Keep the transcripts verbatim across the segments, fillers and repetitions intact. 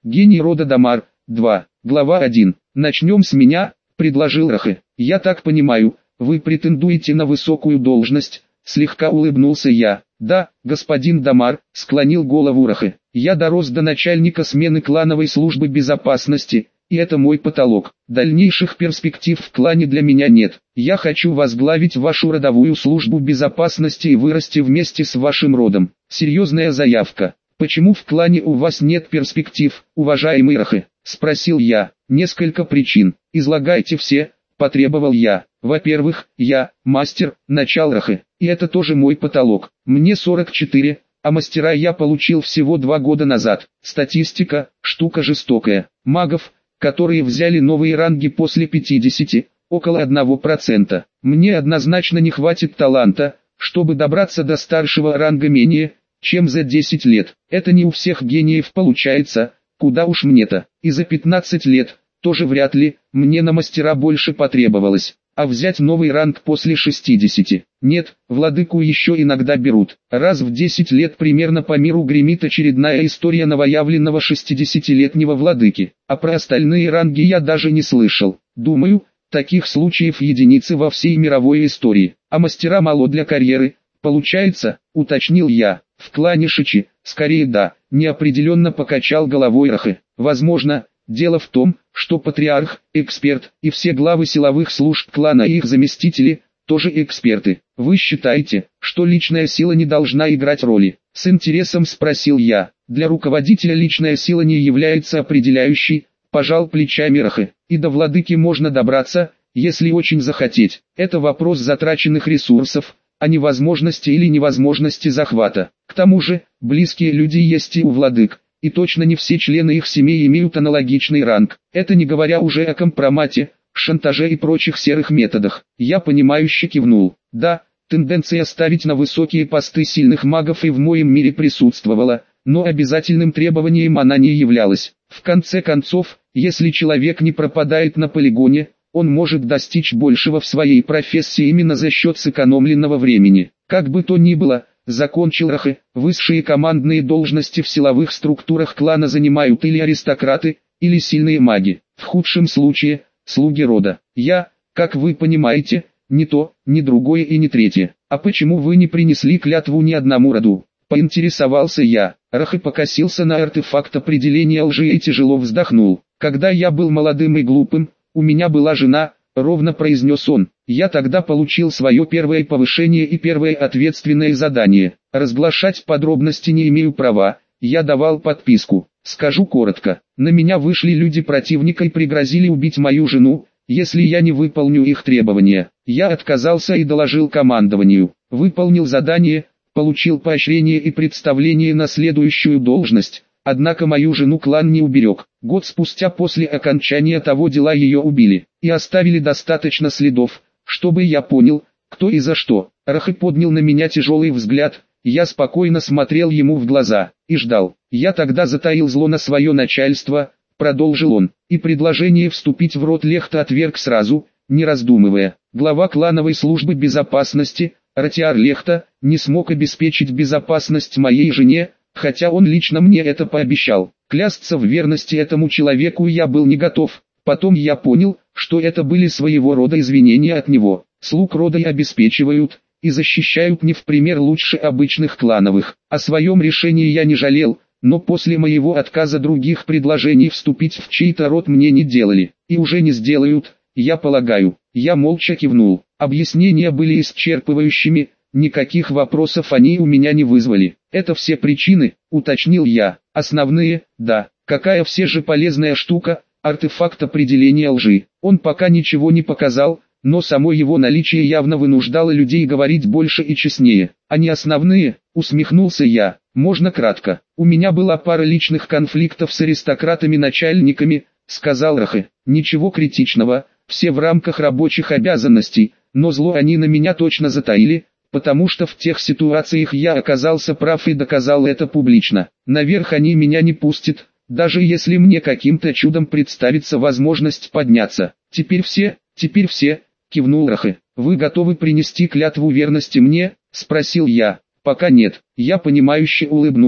Гений рода Дамар. два. Глава один. Начнем с меня, предложил Рахе. Я так понимаю, вы претендуете на высокую должность, слегка улыбнулся я. Да, господин Дамар, склонил голову Рахе. Я дорос до начальника смены клановой службы безопасности, и это мой потолок. Дальнейших перспектив в клане для меня нет. Я хочу возглавить вашу родовую службу безопасности и вырасти вместе с вашим родом. Серьезная заявка. Почему в клане у вас нет перспектив, уважаемый Рахе? Спросил я. Несколько причин. Излагайте все, потребовал я. Во-первых, я, мастер, начал Рахе, и это тоже мой потолок. Мне сорок четыре, а мастера я получил всего два года назад. Статистика, штука жестокая. Магов, которые взяли новые ранги после пятидесяти, около одного процента. Мне однозначно не хватит таланта, чтобы добраться до старшего ранга менее, чем за десять лет. Это не у всех гениев получается, куда уж мне-то. И за пятнадцать лет, тоже вряд ли, мне на мастера больше потребовалось. А взять новый ранг после шестидесяти? Нет, владыку еще иногда берут. Раз в десять лет примерно по миру гремит очередная история новоявленного шестидесятилетнего владыки. А про остальные ранги я даже не слышал. Думаю, таких случаев единицы во всей мировой истории. А мастера мало для карьеры, получается, уточнил я. В клане Шичи, скорее да, неопределенно покачал головой Рахе. Возможно. Дело в том, что патриарх, эксперт, и все главы силовых служб клана и их заместители, тоже эксперты. Вы считаете, что личная сила не должна играть роли? С интересом спросил я. Для руководителя личная сила не является определяющей, пожал плечами Рахе. И до владыки можно добраться, если очень захотеть. Это вопрос затраченных ресурсов, а не возможности или невозможности захвата. К тому же, близкие люди есть и у владык. И точно не все члены их семей имеют аналогичный ранг. Это не говоря уже о компромате, шантаже и прочих серых методах. Я понимающе кивнул. Да, тенденция ставить на высокие посты сильных магов и в моем мире присутствовала, но обязательным требованием она не являлась. В конце концов, если человек не пропадает на полигоне, он может достичь большего в своей профессии именно за счет сэкономленного времени. Как бы то ни было, закончил Рахе, высшие командные должности в силовых структурах клана занимают или аристократы, или сильные маги. В худшем случае, слуги рода. Я, как вы понимаете, ни то, ни другое и ни третье. А почему вы не принесли клятву ни одному роду? Поинтересовался я. Рахе покосился на артефакт определения лжи и тяжело вздохнул. Когда я был молодым и глупым, у меня была жена, ровно произнес он. Я тогда получил свое первое повышение и первое ответственное задание. Разглашать подробности не имею права, я давал подписку. Скажу коротко, на меня вышли люди противника и пригрозили убить мою жену, если я не выполню их требования. Я отказался и доложил командованию. Выполнил задание, получил поощрение и представление на следующую должность. Однако мою жену клан не уберег. Год спустя после окончания того дела ее убили. И оставили достаточно следов, чтобы я понял, кто и за что. Рахе поднял на меня тяжелый взгляд. Я спокойно смотрел ему в глаза. И ждал. Я тогда затаил зло на свое начальство, продолжил он. И предложение вступить в род Лехта отверг сразу, не раздумывая. Глава клановой службы безопасности, Ратиар Лехта, не смог обеспечить безопасность моей жене, хотя он лично мне это пообещал. Клясться в верности этому человеку я был не готов. Потом я понял, что это были своего рода извинения от него. Слуг рода и обеспечивают, и защищают не в пример лучше обычных клановых. О своем решении я не жалел, но после моего отказа других предложений вступить в чей-то род мне не делали. И уже не сделают, я полагаю. Я молча кивнул. Объяснения были исчерпывающими. Никаких вопросов они у меня не вызвали. Это все причины, уточнил я. Основные, да. Какая все же полезная штука, артефакт определения лжи. Он пока ничего не показал, но само его наличие явно вынуждало людей говорить больше и честнее. Они основные, усмехнулся я. Можно кратко. У меня была пара личных конфликтов с аристократами-начальниками, сказал Рахе. Ничего критичного, все в рамках рабочих обязанностей, но зло они на меня точно затаили, потому что в тех ситуациях я оказался прав и доказал это публично. Наверх они меня не пустят, даже если мне каким-то чудом представится возможность подняться. Теперь все, теперь все, кивнул Рахе. Вы готовы принести клятву верности мне? Спросил я. Пока нет. Я понимающе улыбнулся.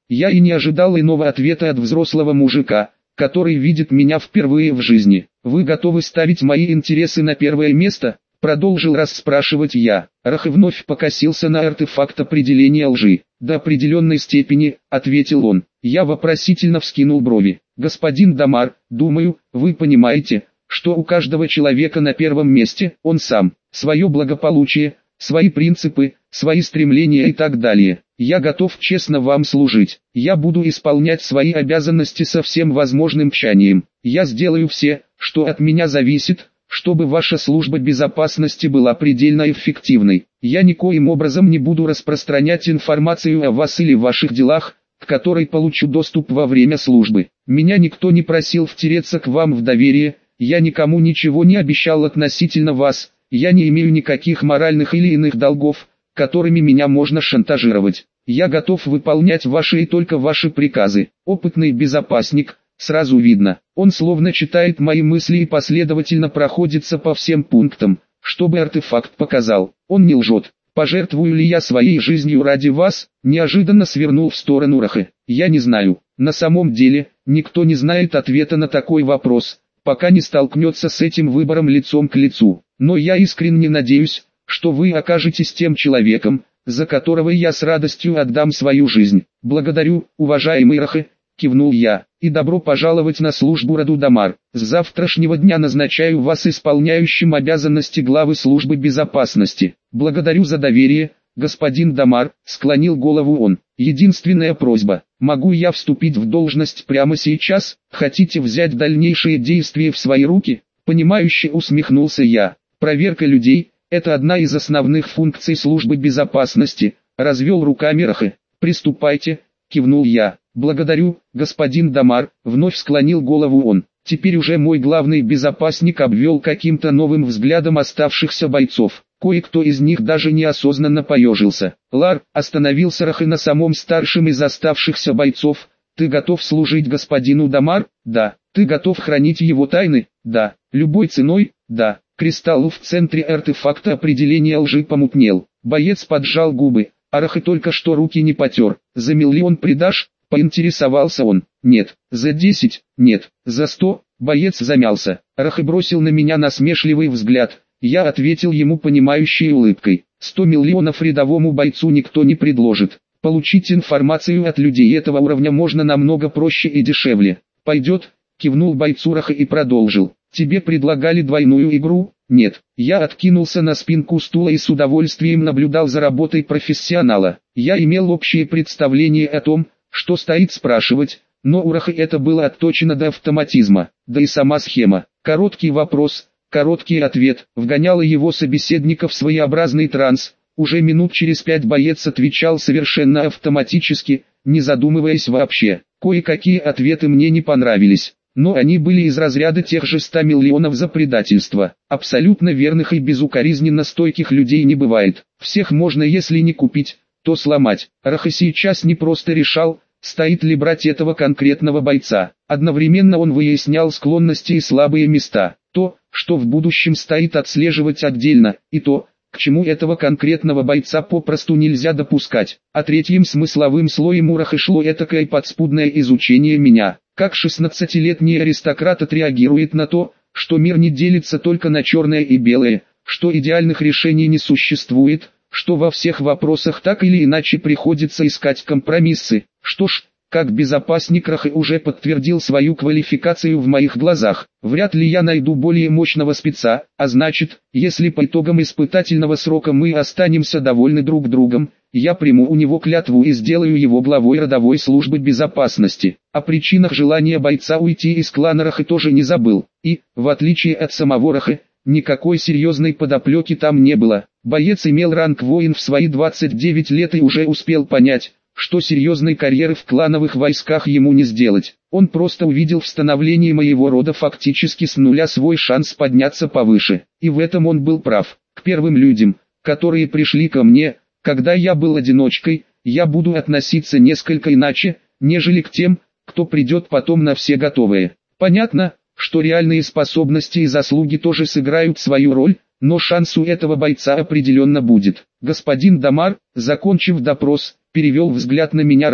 Я и не ожидал иного ответа от взрослого мужика, который видит меня впервые в жизни. Вы готовы ставить мои интересы на первое место? Продолжил расспрашивать я. Рахи вновь покосился на артефакт определения лжи. До определенной степени, ответил он. Я вопросительно вскинул брови. Господин Дамар, думаю, вы понимаете, что у каждого человека на первом месте он сам, свое благополучие, свои принципы, свои стремления и так далее. Я готов честно вам служить. Я буду исполнять свои обязанности со всем возможным тщанием. Я сделаю все, что от меня зависит, чтобы ваша служба безопасности была предельно эффективной. Я никоим образом не буду распространять информацию о вас или ваших делах, к которой получу доступ во время службы. Меня никто не просил втереться к вам в доверие, я никому ничего не обещал относительно вас, я не имею никаких моральных или иных долгов, которыми меня можно шантажировать. Я готов выполнять ваши и только ваши приказы. Опытный безопасник, сразу видно, он словно читает мои мысли и последовательно проходится по всем пунктам, чтобы артефакт показал. Он не лжет. Пожертвую ли я своей жизнью ради вас? Неожиданно свернул в сторону Рахи. Я не знаю. На самом деле, никто не знает ответа на такой вопрос, пока не столкнется с этим выбором лицом к лицу. Но я искренне надеюсь, что вы окажетесь тем человеком, за которого я с радостью отдам свою жизнь. Благодарю, уважаемый Рахи, кивнул я, и добро пожаловать на службу роду Дамар. С завтрашнего дня назначаю вас исполняющим обязанности главы службы безопасности. Благодарю за доверие, господин Дамар, склонил голову он. Единственная просьба, могу я вступить в должность прямо сейчас? Хотите взять дальнейшие действия в свои руки? Понимающе усмехнулся я. Проверка людей – это одна из основных функций службы безопасности, развел руками Рахи. Приступайте, кивнул я. Благодарю, господин Дамар, вновь склонил голову он. Теперь уже мой главный безопасник обвел каким-то новым взглядом оставшихся бойцов. Кое-кто из них даже неосознанно поежился. Лар, остановился Рахи на самом старшем из оставшихся бойцов. Ты готов служить господину Дамар? Да. Ты готов хранить его тайны? Да. Любой ценой? Да. Кристалл в центре артефакта определения лжи помутнел. Боец поджал губы, а Рахи только что руки не потер. За миллион предашь? Поинтересовался он. Нет. За десять? Нет. За сто? Боец замялся. Рахи бросил на меня насмешливый взгляд. Я ответил ему понимающей улыбкой. Сто миллионов рядовому бойцу никто не предложит. Получить информацию от людей этого уровня можно намного проще и дешевле. Пойдет? Кивнул бойцу Рахи и продолжил. Тебе предлагали двойную игру? Нет. Я откинулся на спинку стула и с удовольствием наблюдал за работой профессионала. Я имел общее представление о том, что стоит спрашивать, но у Рахи это было отточено до автоматизма, да и сама схема. Короткий вопрос, короткий ответ, вгоняла его собеседника в своеобразный транс. Уже минут через пять боец отвечал совершенно автоматически, не задумываясь вообще. Кое-какие ответы мне не понравились, но они были из разряда тех же ста миллионов за предательство. Абсолютно верных и безукоризненно стойких людей не бывает. Всех можно, если не купить, то сломать. Рахи сейчас не просто решал, стоит ли брать этого конкретного бойца. Одновременно он выяснял склонности и слабые места. То, что в будущем стоит отслеживать отдельно, и то, к чему этого конкретного бойца попросту нельзя допускать. А третьим смысловым слоем у Рахи шло этакое подспудное изучение меня. Как шестнадцатилетний аристократ отреагирует на то, что мир не делится только на черное и белое, что идеальных решений не существует, что во всех вопросах так или иначе приходится искать компромиссы. Что ж, как безопасник Рахи уже подтвердил свою квалификацию в моих глазах. Вряд ли я найду более мощного спеца, а значит, если по итогам испытательного срока мы останемся довольны друг другом, я приму у него клятву и сделаю его главой родовой службы безопасности. О причинах желания бойца уйти из клана Рахи тоже не забыл, и, в отличие от самого Рахи, никакой серьезной подоплеки там не было. Боец имел ранг воин в свои двадцать девять лет и уже успел понять, что серьезной карьеры в клановых войсках ему не сделать. Он просто увидел в становлении моего рода фактически с нуля свой шанс подняться повыше. И в этом он был прав. К первым людям, которые пришли ко мне, когда я был одиночкой, я буду относиться несколько иначе, нежели к тем, кто придет потом на все готовые. Понятно, что реальные способности и заслуги тоже сыграют свою роль, но шанс у этого бойца определенно будет. Господин Дамар, закончив допрос, перевел взгляд на меня Рахи.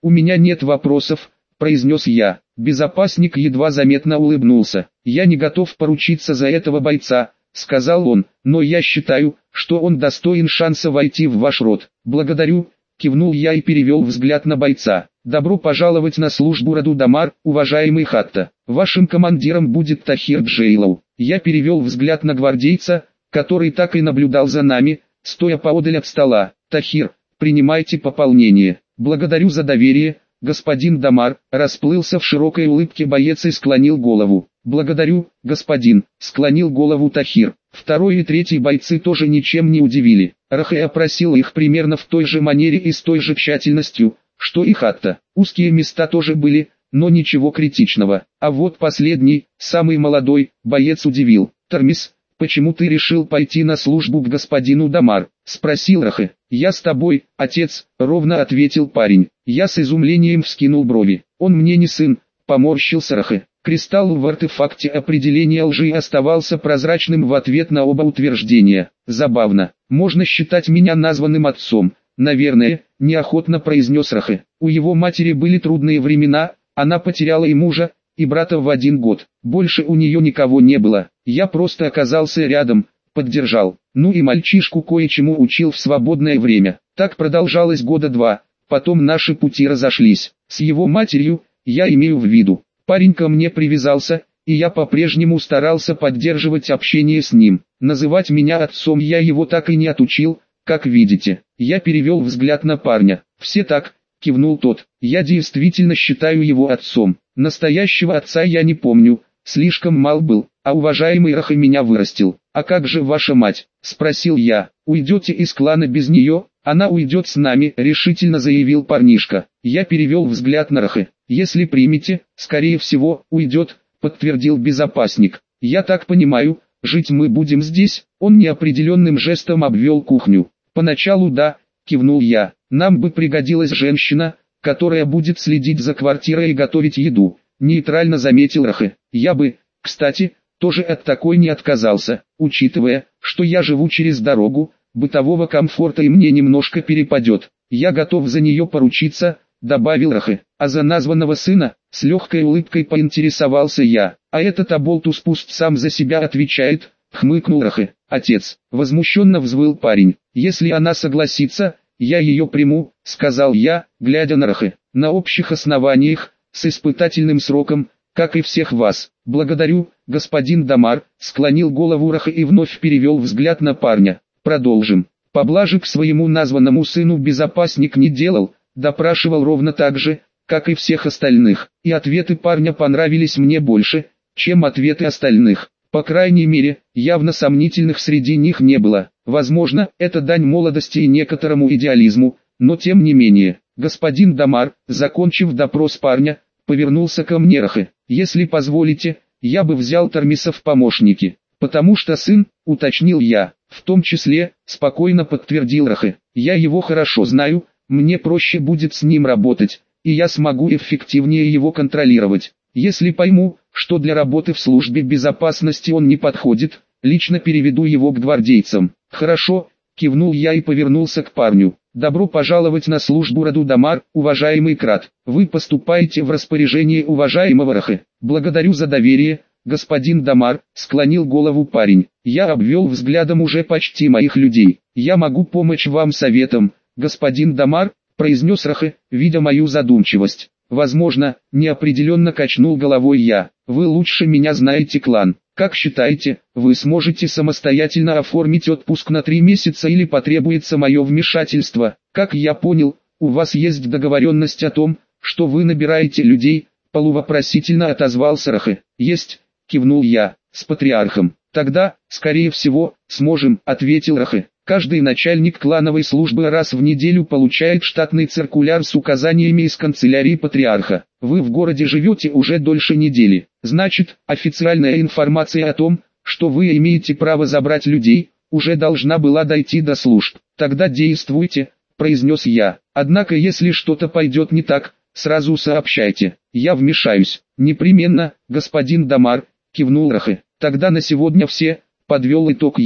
У меня нет вопросов, произнес я. Безопасник едва заметно улыбнулся. Я не готов поручиться за этого бойца, сказал он, но я считаю, что он достоин шанса войти в ваш род. Благодарю, кивнул я и перевел взгляд на бойца. Добро пожаловать на службу роду Дамар, уважаемый Хатта. Вашим командиром будет Тахир Джейлоу. Я перевел взгляд на гвардейца, который так и наблюдал за нами, стоя поодаль от стола. Тахир, принимайте пополнение. Благодарю за доверие, господин Дамар. Расплылся в широкой улыбке боец и склонил голову. Благодарю, господин, склонил голову Тахир. Второй и третий бойцы тоже ничем не удивили. Рахе опросил их примерно в той же манере и с той же тщательностью, что и Хатта. Узкие места тоже были, но ничего критичного. А вот последний, самый молодой, боец удивил. Тормис, почему ты решил пойти на службу к господину Дамар? Спросил Рахе. Я с тобой, отец, ровно ответил парень. Я с изумлением вскинул брови. Он мне не сын, поморщился Рахе. Кристалл в артефакте определения лжи оставался прозрачным в ответ на оба утверждения. Забавно. Можно считать меня названным отцом. Наверное, неохотно произнес Рахе. У его матери были трудные времена, она потеряла и мужа, и брата в один год. Больше у нее никого не было. Я просто оказался рядом, поддержал. Ну и мальчишку кое-чему учил в свободное время. Так продолжалось года два, потом наши пути разошлись. С его матерью, я имею в виду. Парень ко мне привязался, и я по-прежнему старался поддерживать общение с ним. Называть меня отцом я его так и не отучил, как видите. Я перевел взгляд на парня. Все так, кивнул тот. Я действительно считаю его отцом. Настоящего отца я не помню, слишком мал был, а уважаемый Рахе меня вырастил. А как же ваша мать? Спросил я. Уйдете из клана без нее? Она уйдет с нами, решительно заявил парнишка. Я перевел взгляд на Рахе. Если примете, скорее всего, уйдет, подтвердил безопасник. Я так понимаю, жить мы будем здесь? Он неопределенным жестом обвел кухню. Поначалу да, кивнул я. Нам бы пригодилась женщина, которая будет следить за квартирой и готовить еду, нейтрально заметил Рахе. Я бы, кстати, тоже от такой не отказался, учитывая, что я живу через дорогу, бытового комфорта и мне немножко перепадет. Я готов за нее поручиться, добавил Рахе. А за названного сына, с легкой улыбкой поинтересовался я. А этот оболтус пусть сам за себя отвечает, хмыкнул Рахе. Отец, возмущенно взвыл парень. Если она согласится, я ее приму, сказал я, глядя на Рахе. На общих основаниях, с испытательным сроком, как и всех вас. Благодарю, господин Дамар, склонил голову Рахе и вновь перевел взгляд на парня. Продолжим. Поблажи к своему названному сыну безопасник не делал, допрашивал ровно так же, как и всех остальных. И ответы парня понравились мне больше, чем ответы остальных. По крайней мере, явно сомнительных среди них не было. Возможно, это дань молодости и некоторому идеализму, но тем не менее. Господин Дамар, закончив допрос парня, повернулся ко мне Рахе. Если позволите, я бы взял Тормиса в помощники. Потому что сын, уточнил я, в том числе, спокойно подтвердил Рахе. Я его хорошо знаю, мне проще будет с ним работать, и я смогу эффективнее его контролировать. Если пойму, что для работы в службе безопасности он не подходит, лично переведу его к гвардейцам. Хорошо, кивнул я и повернулся к парню. Добро пожаловать на службу роду Дамар, уважаемый Крат. Вы поступаете в распоряжение уважаемого Рахе. Благодарю за доверие, господин Дамар, склонил голову парень. Я обвел взглядом уже почти моих людей. Я могу помочь вам советом, господин Дамар, произнес Рахе, видя мою задумчивость. Возможно, неопределенно качнул головой я. Вы лучше меня знаете клан. Как считаете, вы сможете самостоятельно оформить отпуск на три месяца или потребуется мое вмешательство? Как я понял, у вас есть договоренность о том, что вы набираете людей, полувопросительно отозвался Рахе. Есть, кивнул я, с патриархом. Тогда, скорее всего, сможем, ответил Рахе. Каждый начальник клановой службы раз в неделю получает штатный циркуляр с указаниями из канцелярии патриарха. Вы в городе живете уже дольше недели. Значит, официальная информация о том, что вы имеете право забрать людей, уже должна была дойти до служб. Тогда действуйте, произнес я. Однако если что-то пойдет не так, сразу сообщайте. Я вмешаюсь. Непременно, господин Дамар, кивнул Рахе. Тогда на сегодня все, подвел итог я.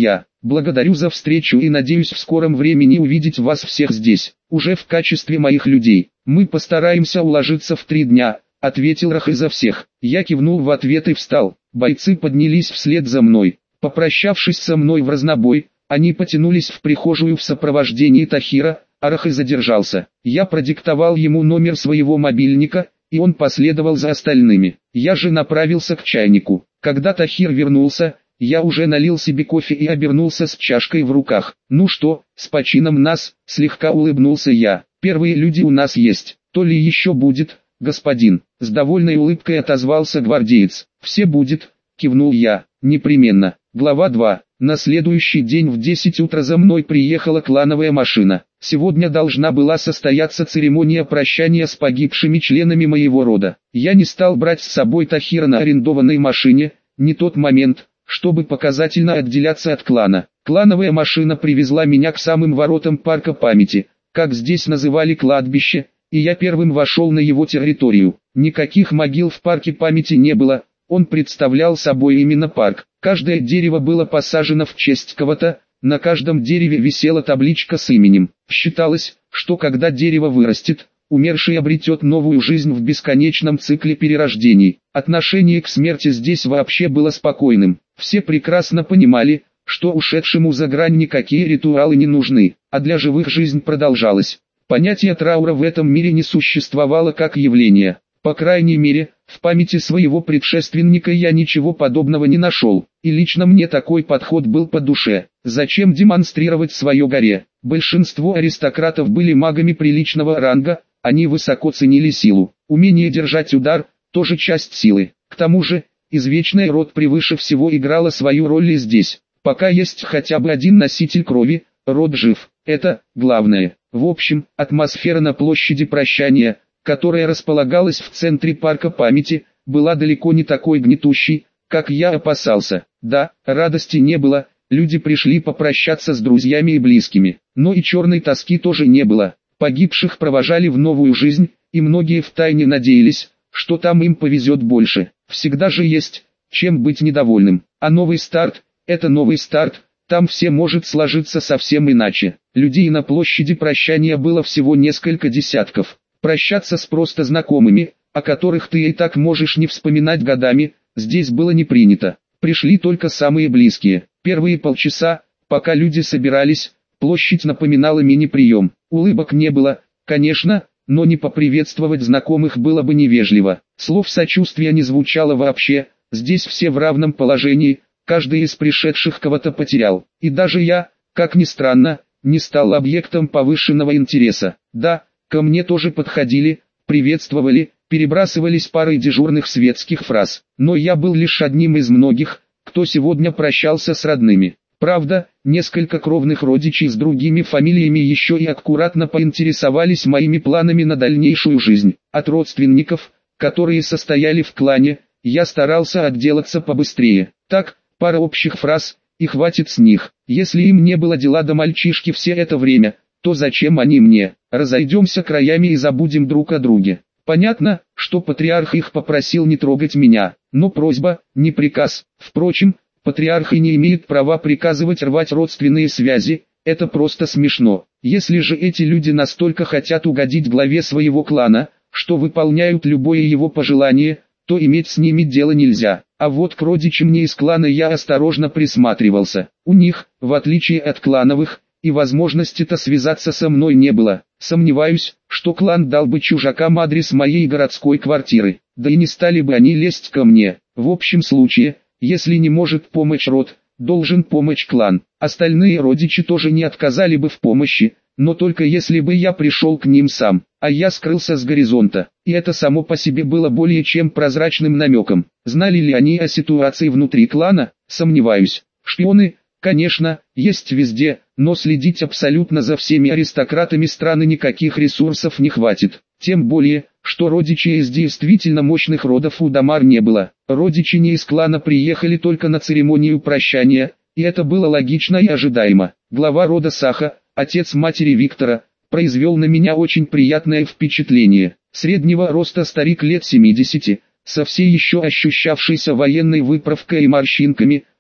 Благодарю за встречу и надеюсь в скором времени увидеть вас всех здесь, уже в качестве моих людей. Мы постараемся уложиться в три дня, ответил Рахы за всех. Я кивнул в ответ и встал. Бойцы поднялись вслед за мной. Попрощавшись со мной в разнобой, они потянулись в прихожую в сопровождении Тахира, а Рахы задержался. Я продиктовал ему номер своего мобильника, и он последовал за остальными. Я же направился к чайнику. Когда Тахир вернулся, я уже налил себе кофе и обернулся с чашкой в руках. «Ну что, с почином нас?» – слегка улыбнулся я. «Первые люди у нас есть, то ли еще будет, господин?» С довольной улыбкой отозвался гвардеец. «Все будет», – кивнул я. «Непременно». Глава два. На следующий день в десять утра за мной приехала клановая машина. Сегодня должна была состояться церемония прощания с погибшими членами моего рода. Я не стал брать с собой Тахира на арендованной машине, не тот момент, чтобы показательно отделяться от клана. Клановая машина привезла меня к самым воротам парка памяти, как здесь называли кладбище, и я первым вошел на его территорию. Никаких могил в парке памяти не было, он представлял собой именно парк. Каждое дерево было посажено в честь кого-то, на каждом дереве висела табличка с именем. Считалось, что когда дерево вырастет, умерший обретет новую жизнь в бесконечном цикле перерождений. Отношение к смерти здесь вообще было спокойным. Все прекрасно понимали, что ушедшему за грань никакие ритуалы не нужны, а для живых жизнь продолжалась. Понятие траура в этом мире не существовало как явление. По крайней мере, в памяти своего предшественника я ничего подобного не нашел, и лично мне такой подход был по душе. Зачем демонстрировать свое горе? Большинство аристократов были магами приличного ранга, они высоко ценили силу. Умение держать удар – тоже часть силы. К тому же, извечный род превыше всего играла свою роль и здесь. Пока есть хотя бы один носитель крови, род жив. Это главное. В общем, атмосфера на площади прощания, которая располагалась в центре парка памяти, была далеко не такой гнетущей, как я опасался. Да, радости не было, люди пришли попрощаться с друзьями и близкими, но и черной тоски тоже не было. Погибших провожали в новую жизнь, и многие втайне надеялись, что там им повезет больше. Всегда же есть, чем быть недовольным. А новый старт – это новый старт, там все может сложиться совсем иначе. Людей на площади прощания было всего несколько десятков. Прощаться с просто знакомыми, о которых ты и так можешь не вспоминать годами, здесь было не принято. Пришли только самые близкие. Первые полчаса, пока люди собирались, площадь напоминала мини-прием. Улыбок не было, конечно, но не поприветствовать знакомых было бы невежливо. Слов сочувствия не звучало вообще, здесь все в равном положении, каждый из пришедших кого-то потерял. И даже я, как ни странно, не стал объектом повышенного интереса. Да, ко мне тоже подходили, приветствовали, перебрасывались парой дежурных светских фраз. Но я был лишь одним из многих, кто сегодня прощался с родными. Правда, несколько кровных родичей с другими фамилиями еще и аккуратно поинтересовались моими планами на дальнейшую жизнь. От родственников, которые состояли в клане, я старался отделаться побыстрее. Так, пара общих фраз, и хватит с них. Если им не было дела до мальчишки все это время, то зачем они мне? Разойдемся краями и забудем друг о друге. Понятно, что патриарх их попросил не трогать меня, но просьба, не приказ. Впрочем, патриарх и не имеет права приказывать рвать родственные связи, это просто смешно. Если же эти люди настолько хотят угодить главе своего клана, что выполняют любое его пожелание, то иметь с ними дело нельзя. А вот к родичам не из клана я осторожно присматривался. У них, в отличие от клановых, и возможности-то связаться со мной не было. Сомневаюсь, что клан дал бы чужакам адрес моей городской квартиры, да и не стали бы они лезть ко мне. В общем случае, если не может помочь род, должен помочь клан. Остальные родичи тоже не отказали бы в помощи, но только если бы я пришел к ним сам, а я скрылся с горизонта. И это само по себе было более чем прозрачным намеком. Знали ли они о ситуации внутри клана? Сомневаюсь. Шпионы, конечно, есть везде, но следить абсолютно за всеми аристократами страны никаких ресурсов не хватит. Тем более, что родичей из действительно мощных родов у Дамар не было. Родичи не из клана приехали только на церемонию прощания, и это было логично и ожидаемо. Глава рода Саха, отец матери Виктора, произвел на меня очень приятное впечатление. Среднего роста старик лет семидесяти, со всей еще ощущавшейся военной выправкой и морщинками,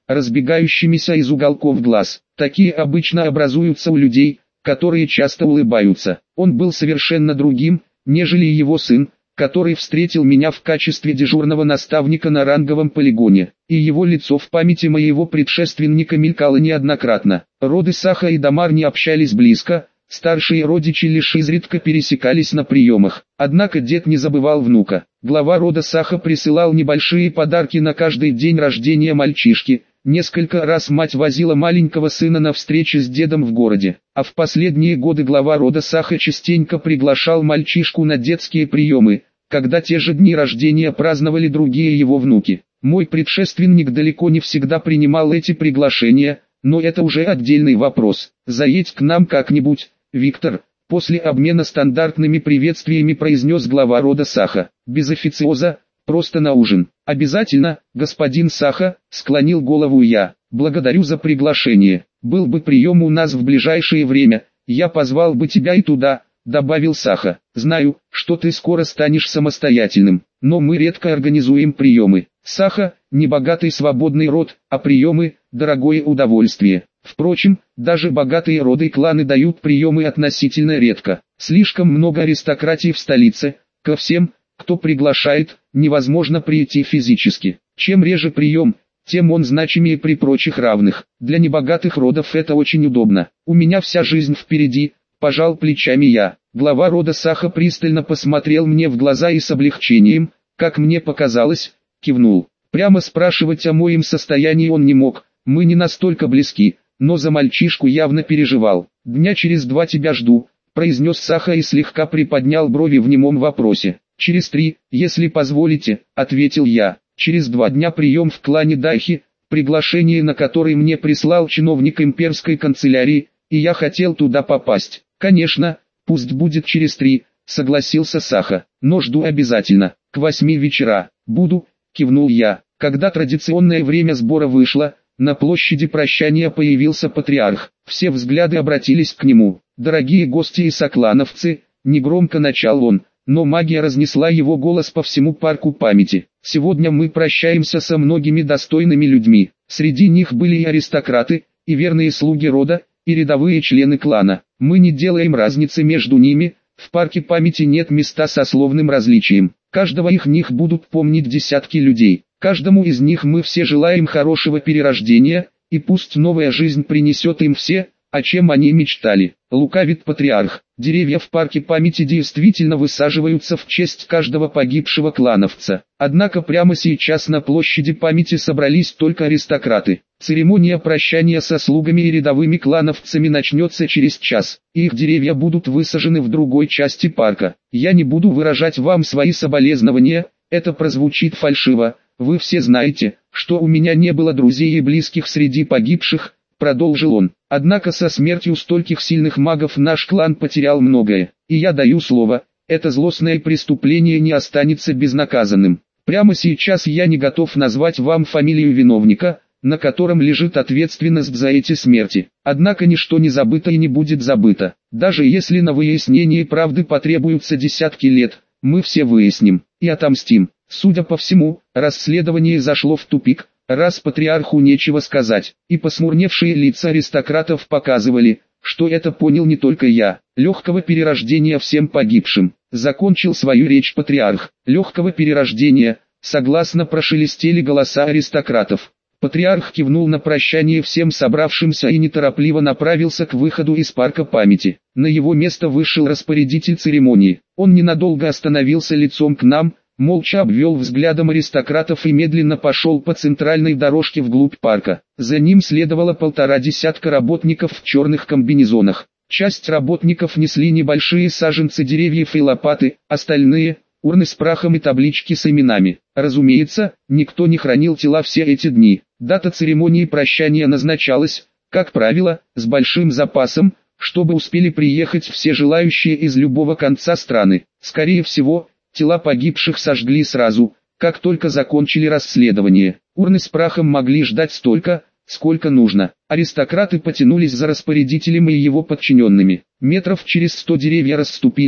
разбегающимися из уголков глаз. Такие обычно образуются у людей, которые часто улыбаются. Он был совершенно другим, нежели его сын, который встретил меня в качестве дежурного наставника на ранговом полигоне, и его лицо в памяти моего предшественника мелькало неоднократно. Роды Саха и Дамар не общались близко, старшие родичи лишь изредка пересекались на приемах. Однако дед не забывал внука. Глава рода Саха присылал небольшие подарки на каждый день рождения мальчишки. Несколько раз мать возила маленького сына на встречи с дедом в городе, а в последние годы глава рода Саха частенько приглашал мальчишку на детские приемы, когда те же дни рождения праздновали другие его внуки. Мой предшественник далеко не всегда принимал эти приглашения, но это уже отдельный вопрос. «Заедь к нам как-нибудь, Виктор», после обмена стандартными приветствиями произнес глава рода Саха, без официоза, просто на ужин. «Обязательно, господин Саха», склонил голову я. «Благодарю за приглашение. Был бы прием у нас в ближайшее время, я позвал бы тебя и туда», добавил Саха. «Знаю, что ты скоро станешь самостоятельным, но мы редко организуем приемы. Саха – небогатый свободный род, а приемы – дорогое удовольствие. Впрочем, даже богатые роды и кланы дают приемы относительно редко. Слишком много аристократии в столице, ко всем, кто приглашает, невозможно прийти физически. Чем реже прием, тем он значимее при прочих равных. Для небогатых родов это очень удобно. У меня вся жизнь впереди», пожал плечами я. Глава рода Саха пристально посмотрел мне в глаза и с облегчением, как мне показалось, кивнул. Прямо спрашивать о моем состоянии он не мог, мы не настолько близки, но за мальчишку явно переживал. «Дня через два тебя жду», произнес Саха и слегка приподнял брови в немом вопросе. «Через три, если позволите», ответил я. «Через два дня прием в клане Дайхи, приглашение на который мне прислал чиновник имперской канцелярии, и я хотел туда попасть». «Конечно, пусть будет через три», согласился Саха, «но жду обязательно, к восьми вечера». «Буду», кивнул я. Когда традиционное время сбора вышло, на площади прощания появился патриарх. Все взгляды обратились к нему. «Дорогие гости и соклановцы», негромко начал он, но магия разнесла его голос по всему парку памяти. «Сегодня мы прощаемся со многими достойными людьми. Среди них были и аристократы, и верные слуги рода, и рядовые члены клана. Мы не делаем разницы между ними, в парке памяти нет места сословным различиям. Каждого их них будут помнить десятки людей. Каждому из них мы все желаем хорошего перерождения, и пусть новая жизнь принесет им все, о чем они мечтали». Лукавит патриарх. Деревья в парке памяти действительно высаживаются в честь каждого погибшего клановца. Однако прямо сейчас на площади памяти собрались только аристократы. Церемония прощания со слугами и рядовыми клановцами начнется через час. Их деревья будут высажены в другой части парка. Я не буду выражать вам свои соболезнования, это прозвучит фальшиво. Вы все знаете, что у меня не было друзей и близких среди погибших, продолжил он. Однако со смертью стольких сильных магов наш клан потерял многое. И я даю слово, это злостное преступление не останется безнаказанным. Прямо сейчас я не готов назвать вам фамилию виновника, на котором лежит ответственность за эти смерти. Однако ничто не забыто и не будет забыто. Даже если на выяснение правды потребуются десятки лет, мы все выясним и отомстим. Судя по всему, расследование зашло в тупик, раз патриарху нечего сказать, и посмурневшие лица аристократов показывали, что это понял не только я. Легкого перерождения всем погибшим. Закончил свою речь патриарх. Легкого перерождения, согласно прошелестели голоса аристократов. Патриарх кивнул на прощание всем собравшимся и неторопливо направился к выходу из парка памяти. На его место вышел распорядитель церемонии. Он ненадолго остановился лицом к нам, молча обвел взглядом аристократов и медленно пошел по центральной дорожке вглубь парка. За ним следовало полтора десятка работников в черных комбинезонах. Часть работников несли небольшие саженцы деревьев и лопаты, остальные – урны с прахом и таблички с именами. Разумеется, никто не хранил тела все эти дни. Дата церемонии прощания назначалась, как правило, с большим запасом, чтобы успели приехать все желающие из любого конца страны. Скорее всего, тела погибших сожгли сразу, как только закончили расследование. Урны с прахом могли ждать столько, сколько нужно. Аристократы потянулись за распорядителем и его подчиненными. Метров через сто деревья расступились,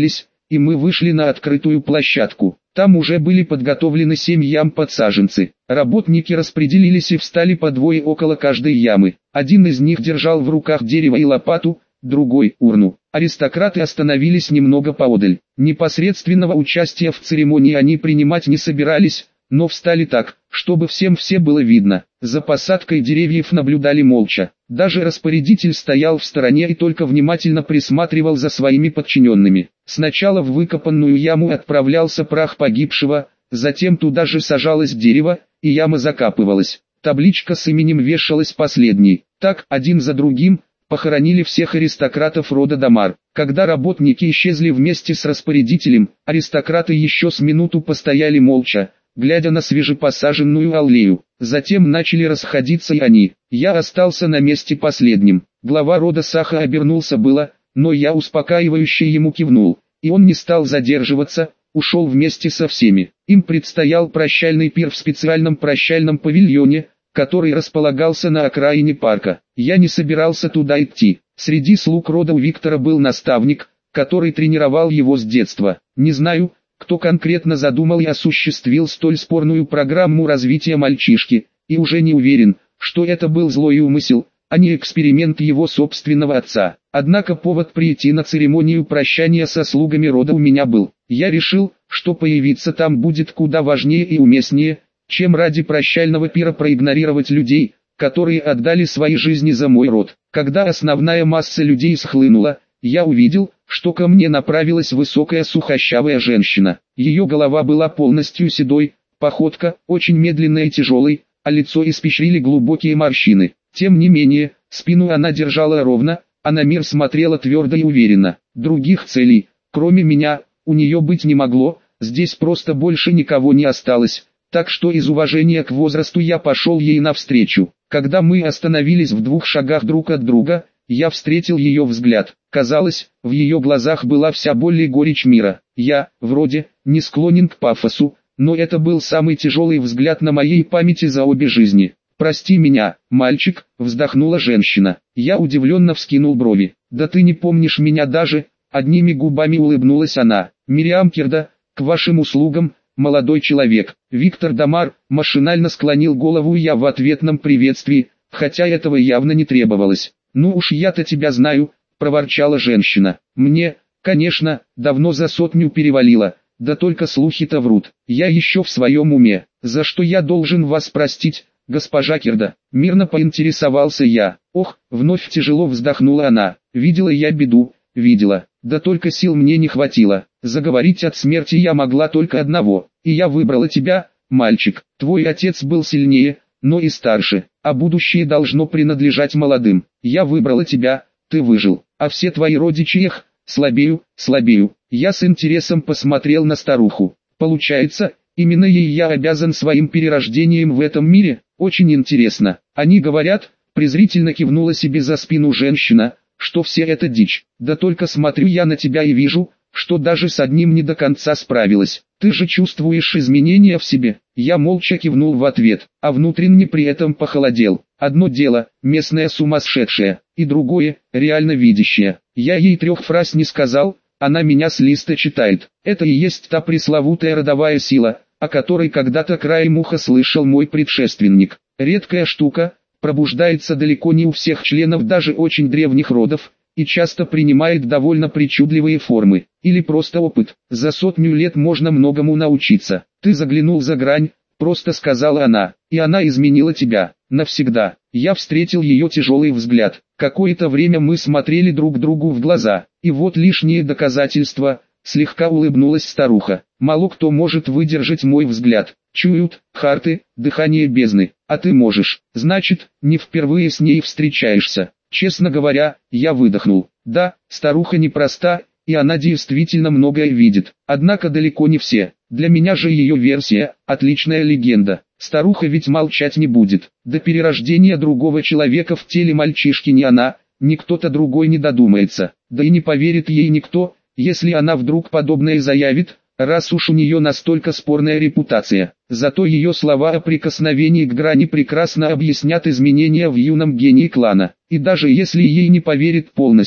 и мы вышли на открытую площадку. Там уже были подготовлены семь ям под саженцы. Работники распределились и встали по двое около каждой ямы. Один из них держал в руках дерево и лопату, другой – урну. Аристократы остановились немного поодаль. Непосредственного участия в церемонии они принимать не собирались, но встали так, чтобы всем все было видно. За посадкой деревьев наблюдали молча. Даже распорядитель стоял в стороне и только внимательно присматривал за своими подчиненными. Сначала в выкопанную яму отправлялся прах погибшего, затем туда же сажалось дерево, и яма закапывалась. Табличка с именем вешалась последней. Так, один за другим, похоронили всех аристократов рода Дамар. Когда работники исчезли вместе с распорядителем, аристократы еще с минуту постояли молча, глядя на свежепосаженную аллею. Затем начали расходиться и они. Я остался на месте последним. Глава рода Саха обернулся было, но я успокаивающе ему кивнул, и он не стал задерживаться, ушел вместе со всеми. Им предстоял прощальный пир в специальном прощальном павильоне, который располагался на окраине парка. Я не собирался туда идти. Среди слуг рода у Виктора был наставник, который тренировал его с детства. Не знаю, кто конкретно задумал и осуществил столь спорную программу развития мальчишки, и уже не уверен, что это был злой умысел, а не эксперимент его собственного отца. Однако повод прийти на церемонию прощания со слугами рода у меня был. Я решил, что появиться там будет куда важнее и уместнее, чем ради прощального пира проигнорировать людей, которые отдали свои жизни за мой род. Когда основная масса людей схлынула, я увидел, что ко мне направилась высокая сухощавая женщина. Ее голова была полностью седой, походка очень медленная и тяжелой, а лицо испещрили глубокие морщины. Тем не менее, спину она держала ровно, а на мир смотрела твердо и уверенно. Других целей, кроме меня, у нее быть не могло, здесь просто больше никого не осталось, так что из уважения к возрасту я пошел ей навстречу. Когда мы остановились в двух шагах друг от друга, я встретил ее взгляд. Казалось, в ее глазах была вся боль и горечь мира. Я, вроде, не склонен к пафосу, но это был самый тяжелый взгляд на моей памяти за обе жизни. «Прости меня, мальчик», — вздохнула женщина. Я удивленно вскинул брови. «Да ты не помнишь меня даже», — одними губами улыбнулась она. «Мириам Кирда, к вашим услугам, молодой человек». Виктор Дамар машинально склонил голову я в ответном приветствии, хотя этого явно не требовалось. «Ну уж я-то тебя знаю», — проворчала женщина. «Мне, конечно, давно за сотню перевалило, да только слухи-то врут. Я еще в своем уме. За что я должен вас простить, госпожа Кирда?» Мирно поинтересовался я. «Ох», — вновь тяжело вздохнула она. «Видела я беду, видела. Да только сил мне не хватило. Заговорить от смерти я могла только одного. И я выбрала тебя, мальчик. Твой отец был сильнее, но и старше, а будущее должно принадлежать молодым. Я выбрала тебя, ты выжил, а все твои родичи их, слабею, слабею». Я с интересом посмотрел на старуху. Получается, именно ей я обязан своим перерождением в этом мире? Очень интересно. Они говорят, презрительно кивнула себе за спину женщина, что все это дичь. Да только смотрю я на тебя и вижу, что даже с одним не до конца справилась. Ты же чувствуешь изменения в себе. Я молча кивнул в ответ, а внутренне при этом похолодел. Одно дело, местная сумасшедшая, и другое, реально видящая. Я ей трех фраз не сказал, она меня с листа читает. Это и есть та пресловутая родовая сила, о которой когда-то краем уха слышал мой предшественник. Редкая штука, пробуждается далеко не у всех членов даже очень древних родов, и часто принимает довольно причудливые формы, или просто опыт. За сотню лет можно многому научиться. Ты заглянул за грань, просто сказала она, и она изменила тебя, навсегда. Я встретил ее тяжелый взгляд. Какое-то время мы смотрели друг другу в глаза, и вот лишнее доказательство, слегка улыбнулась старуха. Мало кто может выдержать мой взгляд. Чуют, харты, дыхание бездны, а ты можешь, значит, не впервые с ней встречаешься. Честно говоря, я выдохнул. Да, старуха непроста, и она действительно многое видит. Однако далеко не все. Для меня же ее версия – отличная легенда. Старуха ведь молчать не будет. До перерождения другого человека в теле мальчишки ни она, ни кто-то другой не додумается. Да и не поверит ей никто, если она вдруг подобное заявит, раз уж у нее настолько спорная репутация. Зато ее слова о прикосновении к грани прекрасно объяснят изменения в юном гении клана. И даже если ей не поверит полностью,